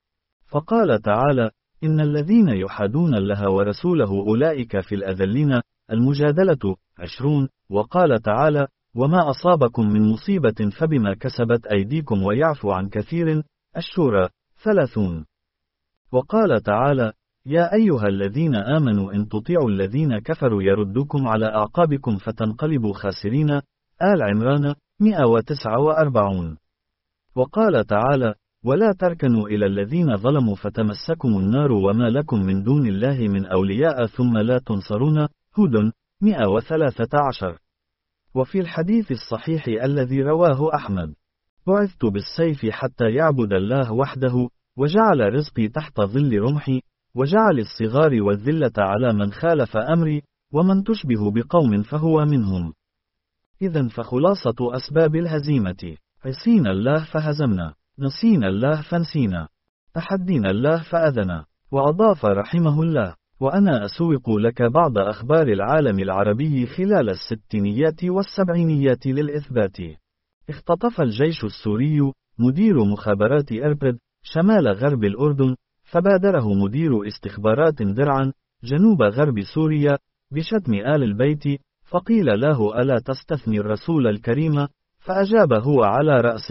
فقال تعالى: إن الذين يحادون الله ورسوله أولئك في الأذلين. المجادلة عشرون. وقال تعالى: وما أصابكم من مصيبة فبما كسبت أيديكم ويعفو عن كثير. الشورى ثلاثون. وقال تعالى: يا أيها الذين آمنوا إن تطيعوا الذين كفروا يردوكم على أعقابكم فتنقلبوا خاسرين. آل عمران مئة وتسعة وأربعين. وقال تعالى: ولا تركنوا إلى الذين ظلموا فتمسكم النار وما لكم من دون الله من أولياء ثم لا تنصرون. هود مئة وثلاثة عشر. وفي الحديث الصحيح الذي رواه أحمد: بعثت بالسيف حتى يعبد الله وحده، وجعل رزقي تحت ظل رمحي، وجعل الصغار والذلة على من خالف أمري، ومن تشبه بقوم فهو منهم. إذن فخلاصة أسباب الهزيمة: عصينا الله فهزمنا، نسينا الله فنسينا، تحدينا الله فأذنا. وأضاف رحمه الله: وأنا أسوق لك بعض أخبار العالم العربي خلال الستينيات والسبعينيات للإثبات. اختطف الجيش السوري مدير مخابرات إربد شمال غرب الأردن، فبادره مدير استخبارات درعا جنوب غرب سوريا بشتم آل البيت، فقيل له: ألا تستثني الرسول الكريم؟ فأجاب هو على رأس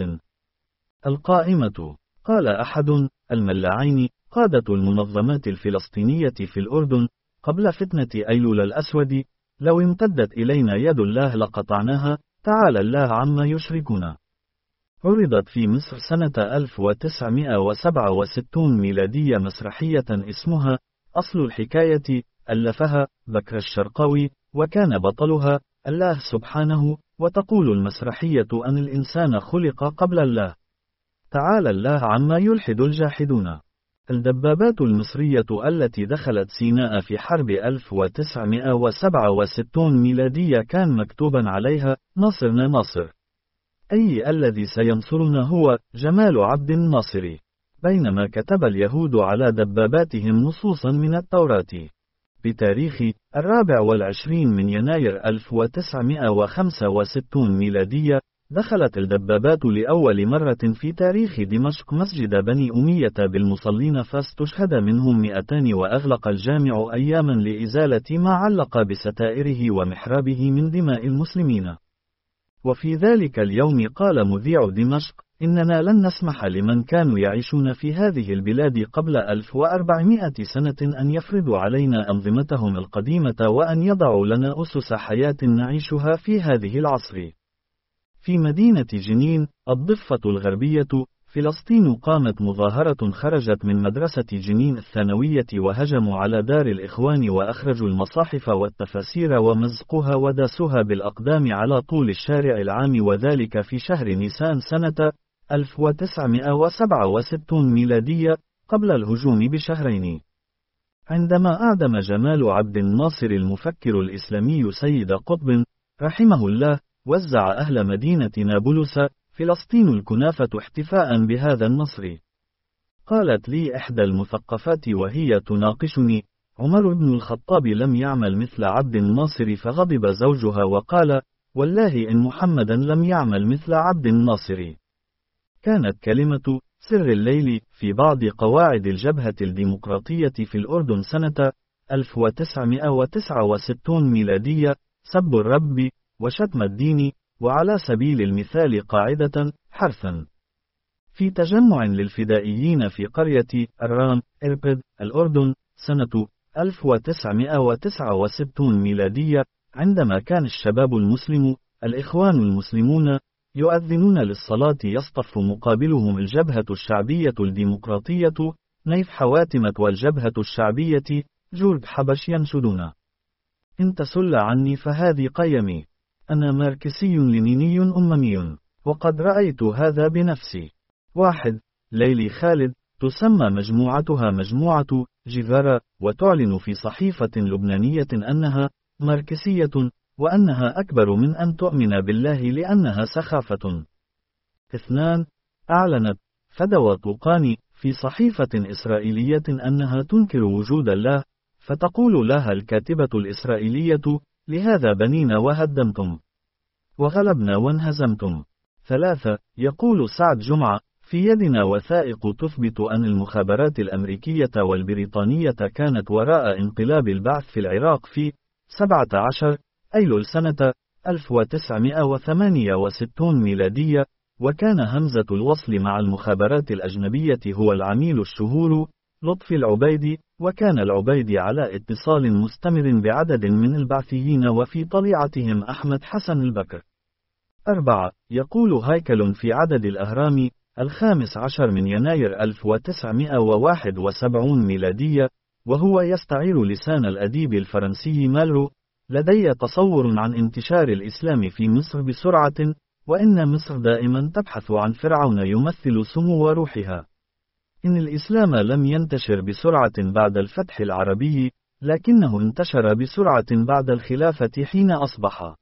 القائمة. قال أحد الملاعين قادة المنظمات الفلسطينية في الأردن قبل فتنة أيلول الأسود: لو امتدت إلينا يد الله لقطعناها، تعالى الله عما يشركون. عرضت في مصر سنة ألف وتسعمائة وسبعة وستين ميلادية مسرحية اسمها أصل الحكاية، ألفها بكر الشرقاوي، وكان بطلها الله سبحانه. وتقول المسرحية أن الإنسان خلق قبل الله، تعالى الله عما يلحد الجاحدون. الدبابات المصرية التي دخلت سيناء في حرب ألف وتسعمائة وسبعة وستين ميلادية كان مكتوبا عليها: نصرنا نصر، أي الذي سينصرنا هو جمال عبد الناصر. بينما كتب اليهود على دباباتهم نصوصا من التوراة: بتاريخ الرابع والعشرين من يناير ألف وتسعمائة وخمسة وستين ميلادية، دخلت الدبابات لأول مرة في تاريخ دمشق مسجد بني أمية بالمصلين فاستشهد منهم مئتان، وأغلق الجامع أياما لإزالة ما علق بستائره ومحرابه من دماء المسلمين. وفي ذلك اليوم قال مذيع دمشق: إننا لن نسمح لمن كانوا يعيشون في هذه البلاد قبل ألف وأربعمائة سنة أن يفرضوا علينا أنظمتهم القديمة وأن يضعوا لنا أسس حياة نعيشها في هذه العصر. في مدينة جنين الضفة الغربية فلسطين قامت مظاهرة خرجت من مدرسة جنين الثانوية وهجموا على دار الإخوان وأخرجوا المصاحف والتفاسير ومزقوها وداسوها بالأقدام على طول الشارع العام، وذلك في شهر نيسان سنة ألف وتسعمائة وسبعة وستين ميلادية قبل الهجوم بشهرين. عندما أعدم جمال عبد الناصر المفكر الإسلامي سيد قطب رحمه الله، وزع أهل مدينة نابلس فلسطين الكنافة احتفاء بهذا النصر. قالت لي إحدى المثقفات وهي تناقشني: عمر بن الخطاب لم يعمل مثل عبد الناصر، فغضب زوجها وقال: والله إن محمدا لم يعمل مثل عبد الناصر. كانت كلمة سر الليل في بعض قواعد الجبهة الديمقراطية في الأردن سنة ألف وتسعمائة وتسعة وستين ميلادية سب الرب وشتم الدين، وعلى سبيل المثال قاعدة حرثا في تجمع للفدائيين في قرية الرام إربد الأردن سنة ألف وتسعمائة وتسعة وستين ميلادية، عندما كان الشباب المسلم الإخوان المسلمون يؤذنون للصلاة يصطف مقابلهم الجبهة الشعبية الديمقراطية نيف حواتمة والجبهة الشعبية جورج حبش ينشدون: إن تسل عني فهذه قيمي، أنا ماركسي لينيني أممي، وقد رأيت هذا بنفسي. واحد. ليلي خالد تسمى مجموعتها مجموعة جيفارا، وتعلن في صحيفة لبنانية أنها ماركسية، وأنها أكبر من أن تؤمن بالله لأنها سخافة. اثنان. أعلنت فدوى طوقاني في صحيفة إسرائيلية أنها تنكر وجود الله، فتقول لها الكاتبة الإسرائيلية: لهذا بنينا وهدمتم، وغلبنا وانهزمتم. ثلاثة. يقول سعد جمعة: في يدنا وثائق تثبت أن المخابرات الأمريكية والبريطانية كانت وراء انقلاب البعث في العراق في سبعة عشر أيلول سنة ألف وتسعمائة وثمانية وستين ميلادية، وكان همزة الوصل مع المخابرات الأجنبية هو العميل الشهور لطفي العبيدي، وكان العبيدي على اتصال مستمر بعدد من البعثيين وفي طليعتهم أحمد حسن البكر. أربعة. يقول هيكل في عدد الأهرام الخامس عشر من يناير ألف وتسعمائة وواحد وسبعين ميلادية، وهو يستعير لسان الأديب الفرنسي مالرو: لدي تصور عن انتشار الإسلام في مصر بسرعة، وإن مصر دائما تبحث عن فرعون يمثل سمو روحها. إن الإسلام لم ينتشر بسرعة بعد الفتح العربي، لكنه انتشر بسرعة بعد الخلافة حين أصبح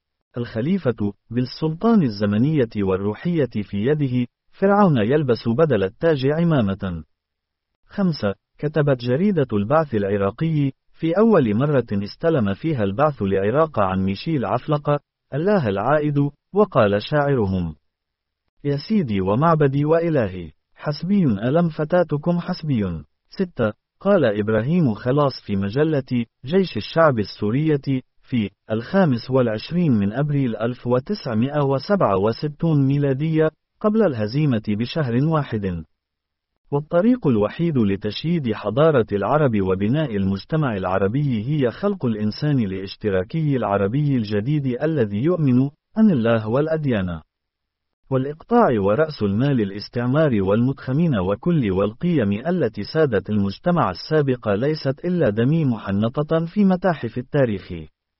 الخليفة بالسلطان الزمنية والروحية في يده، فرعون يلبس بدل التاج عمامة. خمسة. كتبت جريدة البعث العراقي في أول مرة استلم فيها البعث لعراق عن ميشيل عفلقة: الله العائد، وقال شاعرهم: يا سيدي ومعبدي وإلهي، حسبي ألم فتاتكم حسبي. ستة. قال إبراهيم خلاص في مجلة جيش الشعب السورية في الخامس والعشرين من أبريل ألف وتسعمائة وسبعة وستين ميلادية قبل الهزيمة بشهر واحد: والطريق الوحيد لتشييد حضارة العرب وبناء المجتمع العربي هي خلق الإنسان الاشتراكي العربي الجديد الذي يؤمن أن الله والأديان والإقطاع ورأس المال الاستعمار والمتخمين وكل والقيم التي سادت المجتمع السابق ليست إلا دمي محنطة في متاحف التاريخ.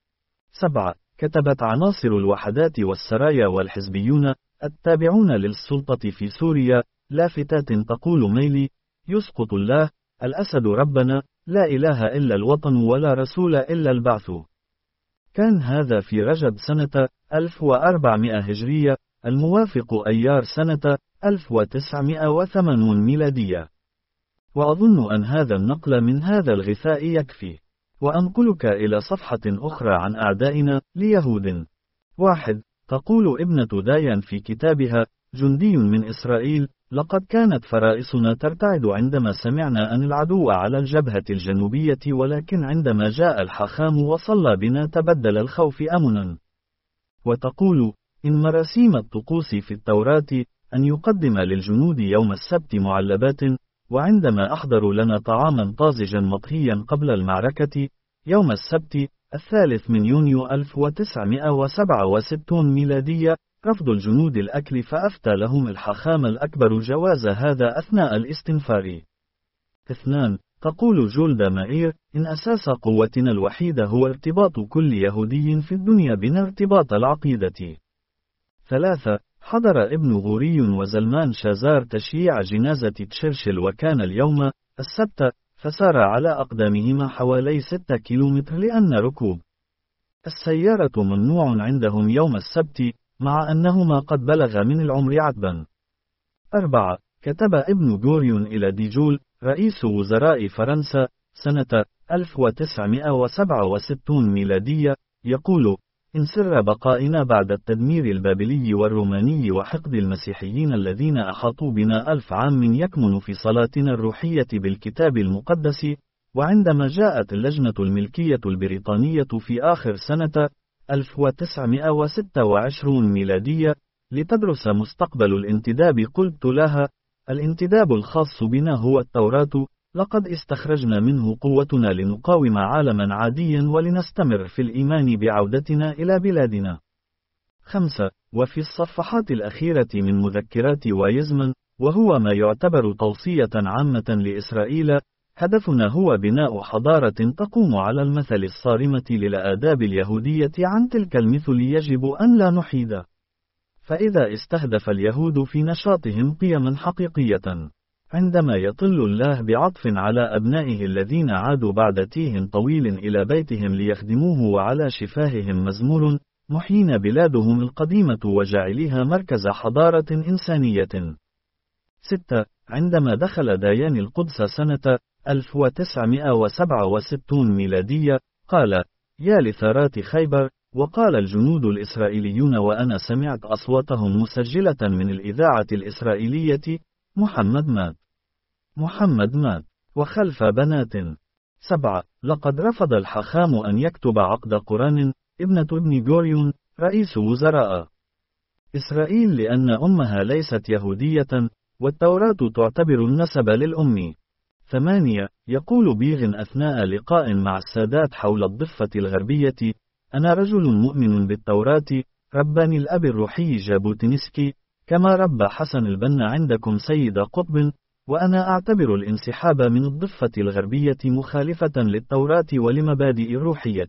سبعة. كتبت عناصر الوحدات والسرايا والحزبيون التابعون للسلطة في سوريا لافتات تقول ميلي: يسقط الله، الأسد ربنا، لا إله إلا الوطن ولا رسول إلا البعث. كان هذا في رجب سنة ألف وأربعمائة هجرية، الموافق أيار سنة ألف وتسعمائة وثمانين ميلادية. وأظن أن هذا النقل من هذا الغثاء يكفي. وأنقلك إلى صفحة أخرى عن أعدائنا ليهود. واحد. تقول ابنة دايان في كتابها: جندي من إسرائيل: لقد كانت فرائصنا ترتعد عندما سمعنا أن العدو على الجبهة الجنوبية، ولكن عندما جاء الحاخام وصلى بنا تبدل الخوف أمنا. وتقول: إن مراسيم الطقوس في التوراة أن يقدم للجنود يوم السبت معلبات، وعندما أحضروا لنا طعاما طازجا مطهيا قبل المعركة يوم السبت الثالث من يونيو ألف وتسعمائة وسبعة وستين ميلادية رفض الجنود الأكل، فأفتى لهم الحاخام الأكبر جواز هذا أثناء الاستنفار. اثنان. تقول جولدا مائير: إن أساس قوتنا الوحيدة هو ارتباط كل يهودي في الدنيا بنا ارتباط العقيدة. ثلاثة. حضر ابن غوري وزلمان شازار تشييع جنازة تشرشل، وكان اليوم السبت، فسار على أقدامهما حوالي ستة كيلومتر لأن ركوب السيارة ممنوع عندهم يوم السبت، مع أنهما قد بلغ من العمر عتبا. أربعة. كتب ابن غوريون إلى ديجول رئيس وزراء فرنسا سنة ألف وتسعمائة وسبعة وستين ميلادية يقول: إن سر بقائنا بعد التدمير البابلي والروماني وحقد المسيحيين الذين أحاطوا بنا ألف عام يكمن في صلاتنا الروحية بالكتاب المقدس. وعندما جاءت اللجنة الملكية البريطانية في آخر سنة ألف وتسعمائة وستة وعشرين ميلادية لتدرس مستقبل الانتداب، قلت لها: الانتداب الخاص بنا هو التوراة، لقد استخرجنا منه قوتنا لنقاوم عالما عاديا ولنستمر في الإيمان بعودتنا إلى بلادنا. خمسة. وفي الصفحات الأخيرة من مذكرات وايزمان، وهو ما يعتبر توصية عامة لإسرائيل: هدفنا هو بناء حضارة تقوم على المثل الصارمة للآداب اليهودية عن تلك المثل، يجب أن لا نحيد. فإذا استهدف اليهود في نشاطهم قيما حقيقية، عندما يطل الله بعطف على أبنائه الذين عادوا بعد تيه طويل إلى بيتهم ليخدموه، وعلى شفاههم مزمور: محيين بلادهم القديمة وجعلها مركز حضارة إنسانية. ستة. عندما دخل دايان القدس سنة ألف وتسعمائة وسبعة وستين ميلادية قال: يا لثارات خيبر. وقال الجنود الإسرائيليون وأنا سمعت أصواتهم مسجلة من الإذاعة الإسرائيلية: محمد مات، محمد مات، وخلف بنات. سبعة. لقد رفض الحاخام أن يكتب عقد قران ابنة ابن غوريون رئيس وزراء إسرائيل لأن أمها ليست يهودية، والتوراة تعتبر النسب للأم. ثمانية. يقول بيغن أثناء لقاء مع السادات حول الضفة الغربية: أنا رجل مؤمن بالتوراة، رباني الأب الروحي جابوتينسكي، كما ربى حسن البنا عندكم سيد قطب، وأنا أعتبر الانسحاب من الضفة الغربية مخالفة للتوراة ولمبادئ الروحية.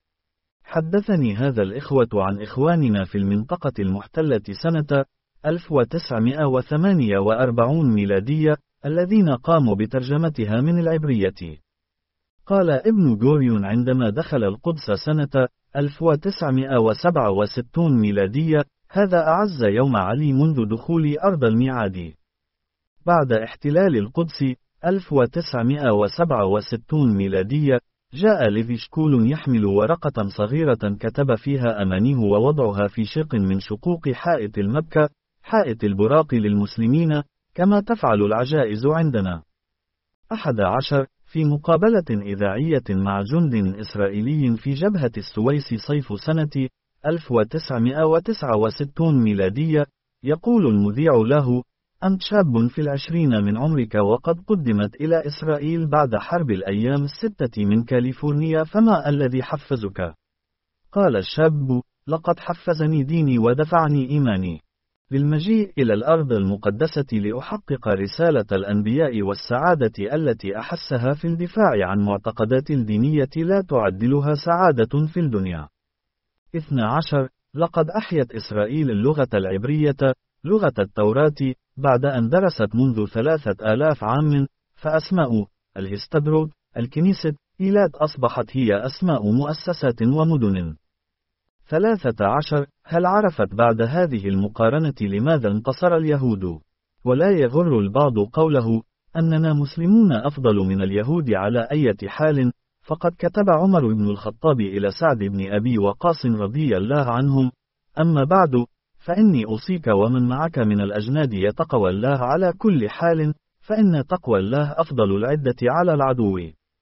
حدثني هذا الإخوة عن إخواننا في المنطقة المحتلة سنة ألف وتسعمائة وثمانية وأربعين ميلادية الذين قاموا بترجمتها من العبرية. قال ابن غوريون: عندما دخل القدس سنة ألف وتسعمائة وسبعة وستين ميلادية: هذا أعز يوم علي منذ دخول أرض الميعاد. بعد احتلال القدس ألف وتسعمائة وسبعة وستين ميلادية جاء ليفي شكول يحمل ورقة صغيرة كتب فيها أمانيه ووضعها في شق من شقوق حائط المبكى، حائط البراق للمسلمين، كما تفعل العجائز عندنا. أحد عشر. في مقابلة إذاعية مع جند إسرائيلي في جبهة السويس صيف سنة ألف وتسعمائة وتسعة وستين ميلادية يقول المذيع له: أنت شاب في العشرين من عمرك وقد قدمت إلى إسرائيل بعد حرب الأيام الستة من كاليفورنيا، فما الذي حفزك؟ قال الشاب: لقد حفزني ديني ودفعني إيماني للمجيء إلى الأرض المقدسة لأحقق رسالة الأنبياء والسعادة التي أحسها في الدفاع عن معتقدات الدينية لا تعدلها سعادة في الدنيا. اثني عشر. لقد أحيت إسرائيل اللغة العبرية، لغة التوراة، بعد أن درست منذ ثلاثة آلاف عام، فأسماء الهستدرود، الكنيسة، إيلات أصبحت هي أسماء مؤسسات ومدن. ثلاثة عشر. هل عرفت بعد هذه المقارنة لماذا انتصر اليهود؟ ولا يغر البعض قوله أننا مسلمون أفضل من اليهود على أي حال، فقد كتب عمر بن الخطاب إلى سعد بن أبي وقاص رضي الله عنهم: أما بعد، فإني أوصيك ومن معك من الأجناد يتقوى الله على كل حال، فإن تقوى الله أفضل العدة على العدو،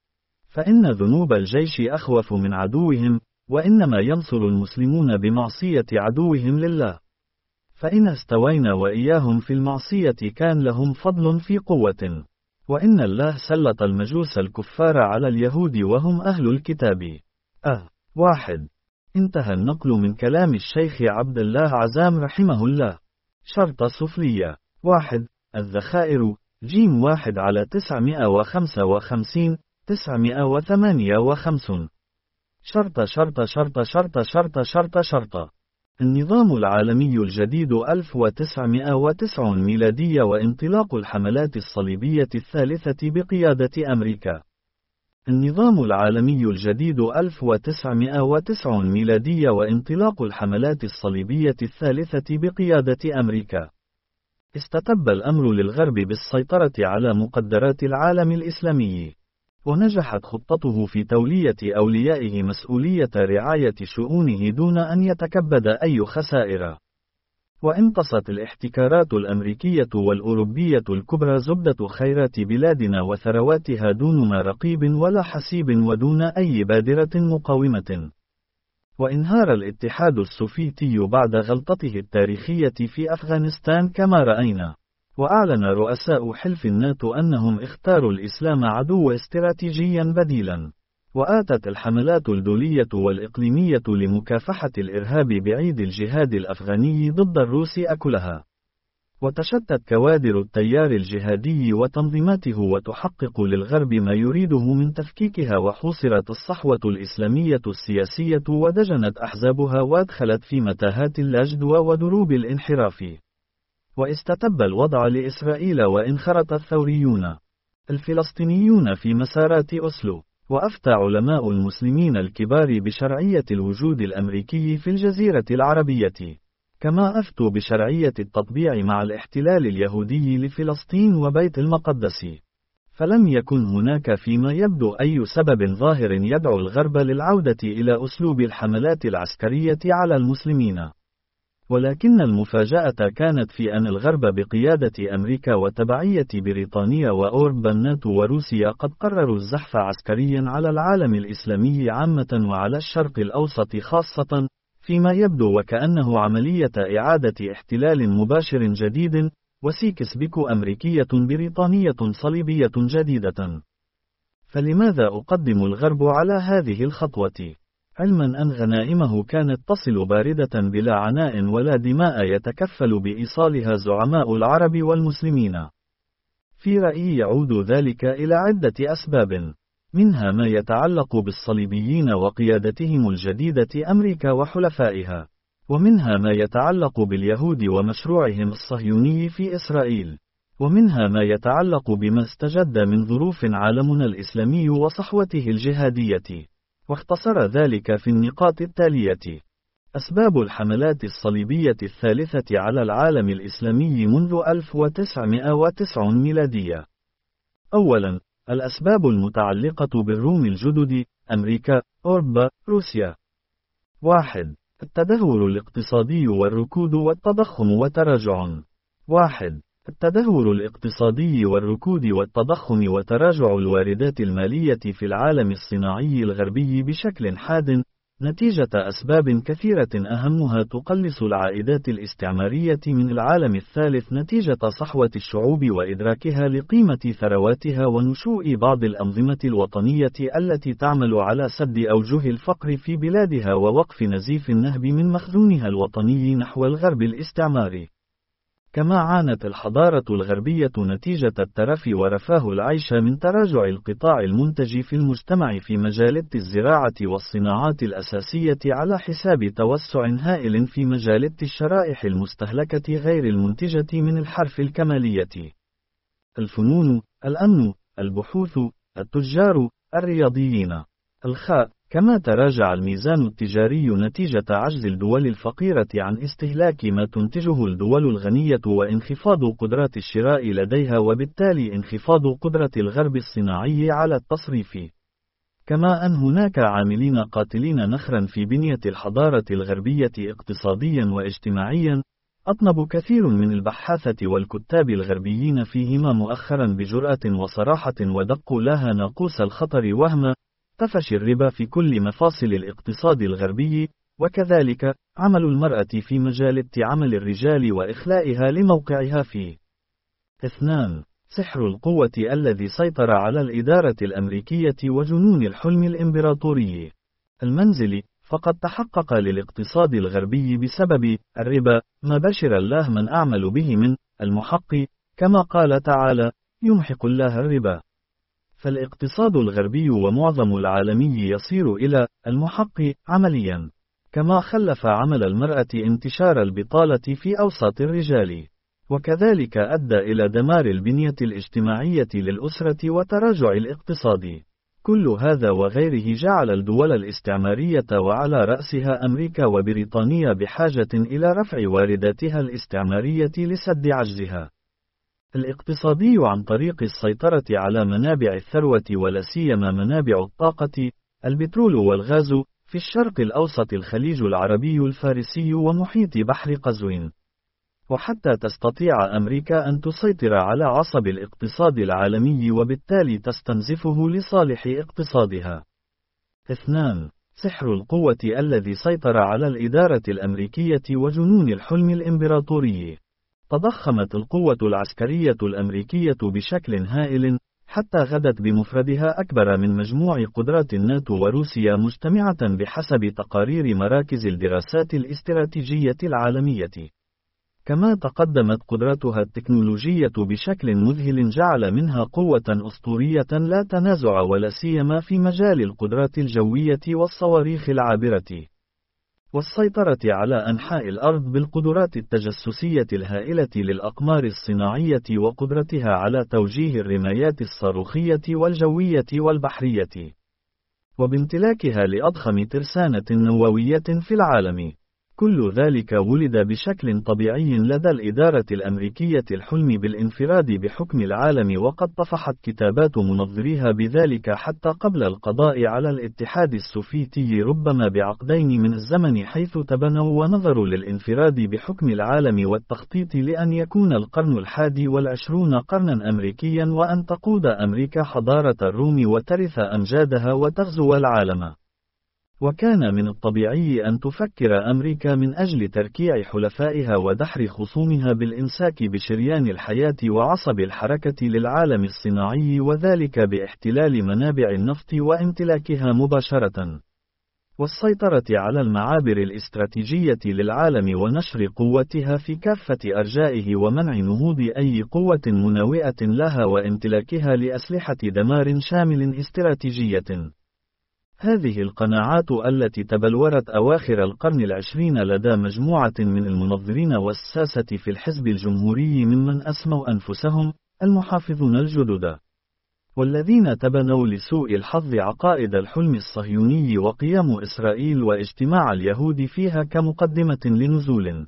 فإن ذنوب الجيش أخوف من عدوهم، وإنما ينصر المسلمون بمعصية عدوهم لله، فإن استوينا وإياهم في المعصية كان لهم فضل في قوة، وإن الله سلط المجوس الكفار على اليهود وهم أهل الكتاب. أه واحد. انتهى النقل من كلام الشيخ عبد الله عزام رحمه الله. شرط سفلية. واحد. الذخائر. جيم واحد على تسعمائة وخمسة وخمسين، تسعمائة وثمانية وخمسين. شرط شرط شرط شرط شرط شرط شرط. النظام العالمي الجديد ألف وتسعمائة وتسعين ميلادية وانطلاق الحملات الصليبية الثالثة بقيادة أمريكا. النظام العالمي الجديد ألف وتسعمائة وتسعين ميلادية وانطلاق الحملات الصليبية الثالثة بقيادة أمريكا. استتب الأمر للغرب بالسيطرة على مقدرات العالم الإسلامي، ونجحت خطته في تولية أوليائه مسؤولية رعاية شؤونه دون أن يتكبد أي خسائر. وامتصت الاحتكارات الأمريكية والأوروبية الكبرى زبدة خيرات بلادنا وثرواتها دون ما رقيب ولا حسيب ودون أي بادرة مقاومة. وانهار الاتحاد السوفيتي بعد غلطته التاريخية في أفغانستان كما رأينا. وأعلن رؤساء حلف الناتو أنهم اختاروا الإسلام عدو استراتيجيا بديلا. وآتت الحملات الدولية والإقليمية لمكافحة الإرهاب بعيد الجهاد الأفغاني ضد الروس أكلها. وتشتت كوادر التيار الجهادي وتنظيماته وتحقق للغرب ما يريده من تفكيكها، وحوصرت الصحوة الإسلامية السياسية ودجنت أحزابها وادخلت في متاهات اللاجدوى ودروب الانحراف. واستتب الوضع لإسرائيل وانخرط الثوريون الفلسطينيون في مسارات أسلو. وأفتى علماء المسلمين الكبار بشرعية الوجود الأمريكي في الجزيرة العربية، كما أفتوا بشرعية التطبيع مع الاحتلال اليهودي لفلسطين وبيت المقدس. فلم يكن هناك فيما يبدو أي سبب ظاهر يدعو الغرب للعودة إلى أسلوب الحملات العسكرية على المسلمين. ولكن المفاجأة كانت في أن الغرب بقيادة أمريكا وتبعية بريطانيا وأوروبا الناتو وروسيا قد قرروا الزحف عسكريا على العالم الإسلامي عامة وعلى الشرق الأوسط خاصة، فيما يبدو وكأنه عملية إعادة احتلال مباشر جديد، وسيكس بيكو أمريكية بريطانية صليبية جديدة. فلماذا أقدم الغرب على هذه الخطوة؟ علما أن غنائمه كانت تصل باردة بلا عناء ولا دماء يتكفل بإيصالها زعماء العرب والمسلمين. في رأيي يعود ذلك إلى عدة أسباب، منها ما يتعلق بالصليبيين وقيادتهم الجديدة أمريكا وحلفائها، ومنها ما يتعلق باليهود ومشروعهم الصهيوني في إسرائيل، ومنها ما يتعلق بما استجد من ظروف عالمنا الإسلامي وصحوته الجهادية. واختصر ذلك في النقاط التالية: أسباب الحملات الصليبية الثالثة على العالم الإسلامي منذ ألف وتسعمائة وتسعين ميلادية. أولا، الأسباب المتعلقة بالروم الجدد، أمريكا، أوروبا، روسيا. واحد. التدهور الاقتصادي والركود والتضخم وتراجع. واحد. التدهور الاقتصادي والركود والتضخم وتراجع الواردات المالية في العالم الصناعي الغربي بشكل حاد، نتيجة أسباب كثيرة أهمها تقلص العائدات الاستعمارية من العالم الثالث نتيجة صحوة الشعوب وإدراكها لقيمة ثرواتها ونشوء بعض الأنظمة الوطنية التي تعمل على سد أوجه الفقر في بلادها ووقف نزيف النهب من مخزونها الوطني نحو الغرب الاستعماري. كما عانت الحضارة الغربية نتيجة الترف ورفاه العيش من تراجع القطاع المنتج في المجتمع في مجالات الزراعة والصناعات الأساسية على حساب توسع هائل في مجالات الشرائح المستهلكة غير المنتجة من الحرف الكمالية. الفنون، الأمن، البحوث، التجار، الرياضيين. الخاء. كما تراجع الميزان التجاري نتيجة عجز الدول الفقيرة عن استهلاك ما تنتجه الدول الغنية وانخفاض قدرات الشراء لديها وبالتالي انخفاض قدرة الغرب الصناعي على التصريف. كما أن هناك عاملين قاتلين نخرا في بنية الحضارة الغربية اقتصاديا واجتماعيا، أطنب كثير من البحاثة والكتاب الغربيين فيهما مؤخرا بجرأة وصراحة ودقوا لها ناقوس الخطر وهم تفشي الربا في كل مفاصل الاقتصاد الغربي، وكذلك عمل المرأة في مجال عمل الرجال وإخلائها لموقعها فيه. اثنان. سحر القوة الذي سيطر على الإدارة الأمريكية وجنون الحلم الإمبراطوري المنزلي، فقد تحقق للاقتصاد الغربي بسبب الربا ما بشر الله من أعمل به من المحق، كما قال تعالى: يمحق الله الربا. فالاقتصاد الغربي ومعظم العالمي يصير إلى المحق عمليا، كما خلف عمل المرأة انتشار البطالة في أوساط الرجال، وكذلك أدى إلى دمار البنية الاجتماعية للأسرة وتراجع الاقتصاد. كل هذا وغيره جعل الدول الاستعمارية وعلى رأسها أمريكا وبريطانيا بحاجة إلى رفع وارداتها الاستعمارية لسد عجزها الاقتصادي عن طريق السيطرة على منابع الثروة ولا سيما منابع الطاقة، البترول والغاز، في الشرق الأوسط الخليج العربي الفارسي ومحيط بحر قزوين. وحتى تستطيع أمريكا أن تسيطر على عصب الاقتصاد العالمي وبالتالي تستنزفه لصالح اقتصادها. اثنان. سحر القوة الذي سيطر على الإدارة الأمريكية وجنون الحلم الإمبراطوري. تضخمت القوة العسكرية الأمريكية بشكل هائل، حتى غدت بمفردها أكبر من مجموع قدرات الناتو وروسيا مجتمعة بحسب تقارير مراكز الدراسات الاستراتيجية العالمية. كما تقدمت قدرتها التكنولوجية بشكل مذهل جعل منها قوة أسطورية لا تنازع ولا سيما في مجال القدرات الجوية والصواريخ العابرة، والسيطرة على أنحاء الأرض بالقدرات التجسسية الهائلة للأقمار الصناعية وقدرتها على توجيه الرمايات الصاروخية والجوية والبحرية، وبامتلاكها لأضخم ترسانة نووية في العالم. كل ذلك ولد بشكل طبيعي لدى الإدارة الأمريكية الحلم بالانفراد بحكم العالم، وقد طفحت كتابات منظريها بذلك حتى قبل القضاء على الاتحاد السوفيتي ربما بعقدين من الزمن، حيث تبنوا ونظروا للانفراد بحكم العالم والتخطيط لأن يكون القرن الحادي والعشرون قرنا أمريكيا، وأن تقود أمريكا حضارة الروم وترث أمجادها وتغزو العالم. وكان من الطبيعي أن تفكر أمريكا من أجل تركيع حلفائها ودحر خصومها بالإمساك بشريان الحياة وعصب الحركة للعالم الصناعي، وذلك باحتلال منابع النفط وامتلاكها مباشرة، والسيطرة على المعابر الاستراتيجية للعالم ونشر قوتها في كافة أرجائه ومنع نهوض أي قوة مناوئة لها وامتلاكها لأسلحة دمار شامل استراتيجية. هذه القناعات التي تبلورت أواخر القرن العشرين لدى مجموعة من المنظرين والساسة في الحزب الجمهوري ممن أسموا أنفسهم المحافظون الجدد، والذين تبنوا لسوء الحظ عقائد الحلم الصهيوني وقيام إسرائيل واجتماع اليهود فيها كمقدمة لنزول.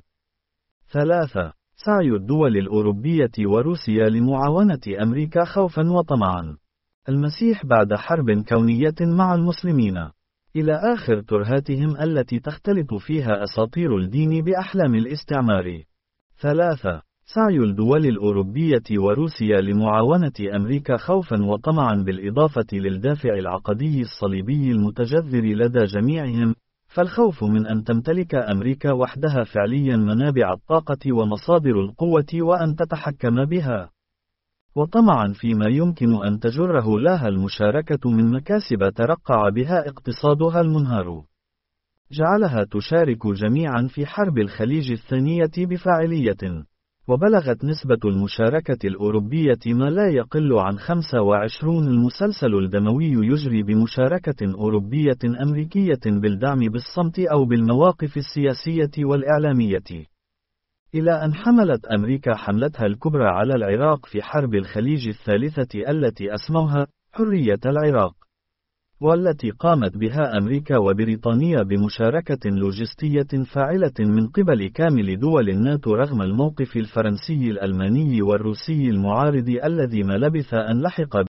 ثلاثة. سعي الدول الأوروبية وروسيا لمعاونة أمريكا خوفا وطمعا. المسيح بعد حرب كونية مع المسلمين إلى آخر ترهاتهم التي تختلط فيها أساطير الدين بأحلام الاستعمار. ثلاثة. سعي الدول الأوروبية وروسيا لمعاونة أمريكا خوفا وطمعا بالإضافة للدافع العقدي الصليبي المتجذر لدى جميعهم، فالخوف من أن تمتلك أمريكا وحدها فعليا منابع الطاقة ومصادر القوة وأن تتحكم بها، وطمعا فيما يمكن أن تجره لها المشاركة من مكاسب ترقع بها اقتصادها المنهار، جعلها تشارك جميعا في حرب الخليج الثانية بفاعلية. وبلغت نسبة المشاركة الأوروبية ما لا يقل عن خمسة وعشرين. المسلسل الدموي يجري بمشاركة أوروبية أمريكية بالدعم بالصمت أو بالمواقف السياسية والإعلامية، إلى أن حملت أمريكا حملتها الكبرى على العراق في حرب الخليج الثالثة التي أسموها حرية العراق، والتي قامت بها أمريكا وبريطانيا بمشاركة لوجستية فاعلة من قبل كامل دول الناتو رغم الموقف الفرنسي الألماني والروسي المعارض الذي ما لبث أن لحق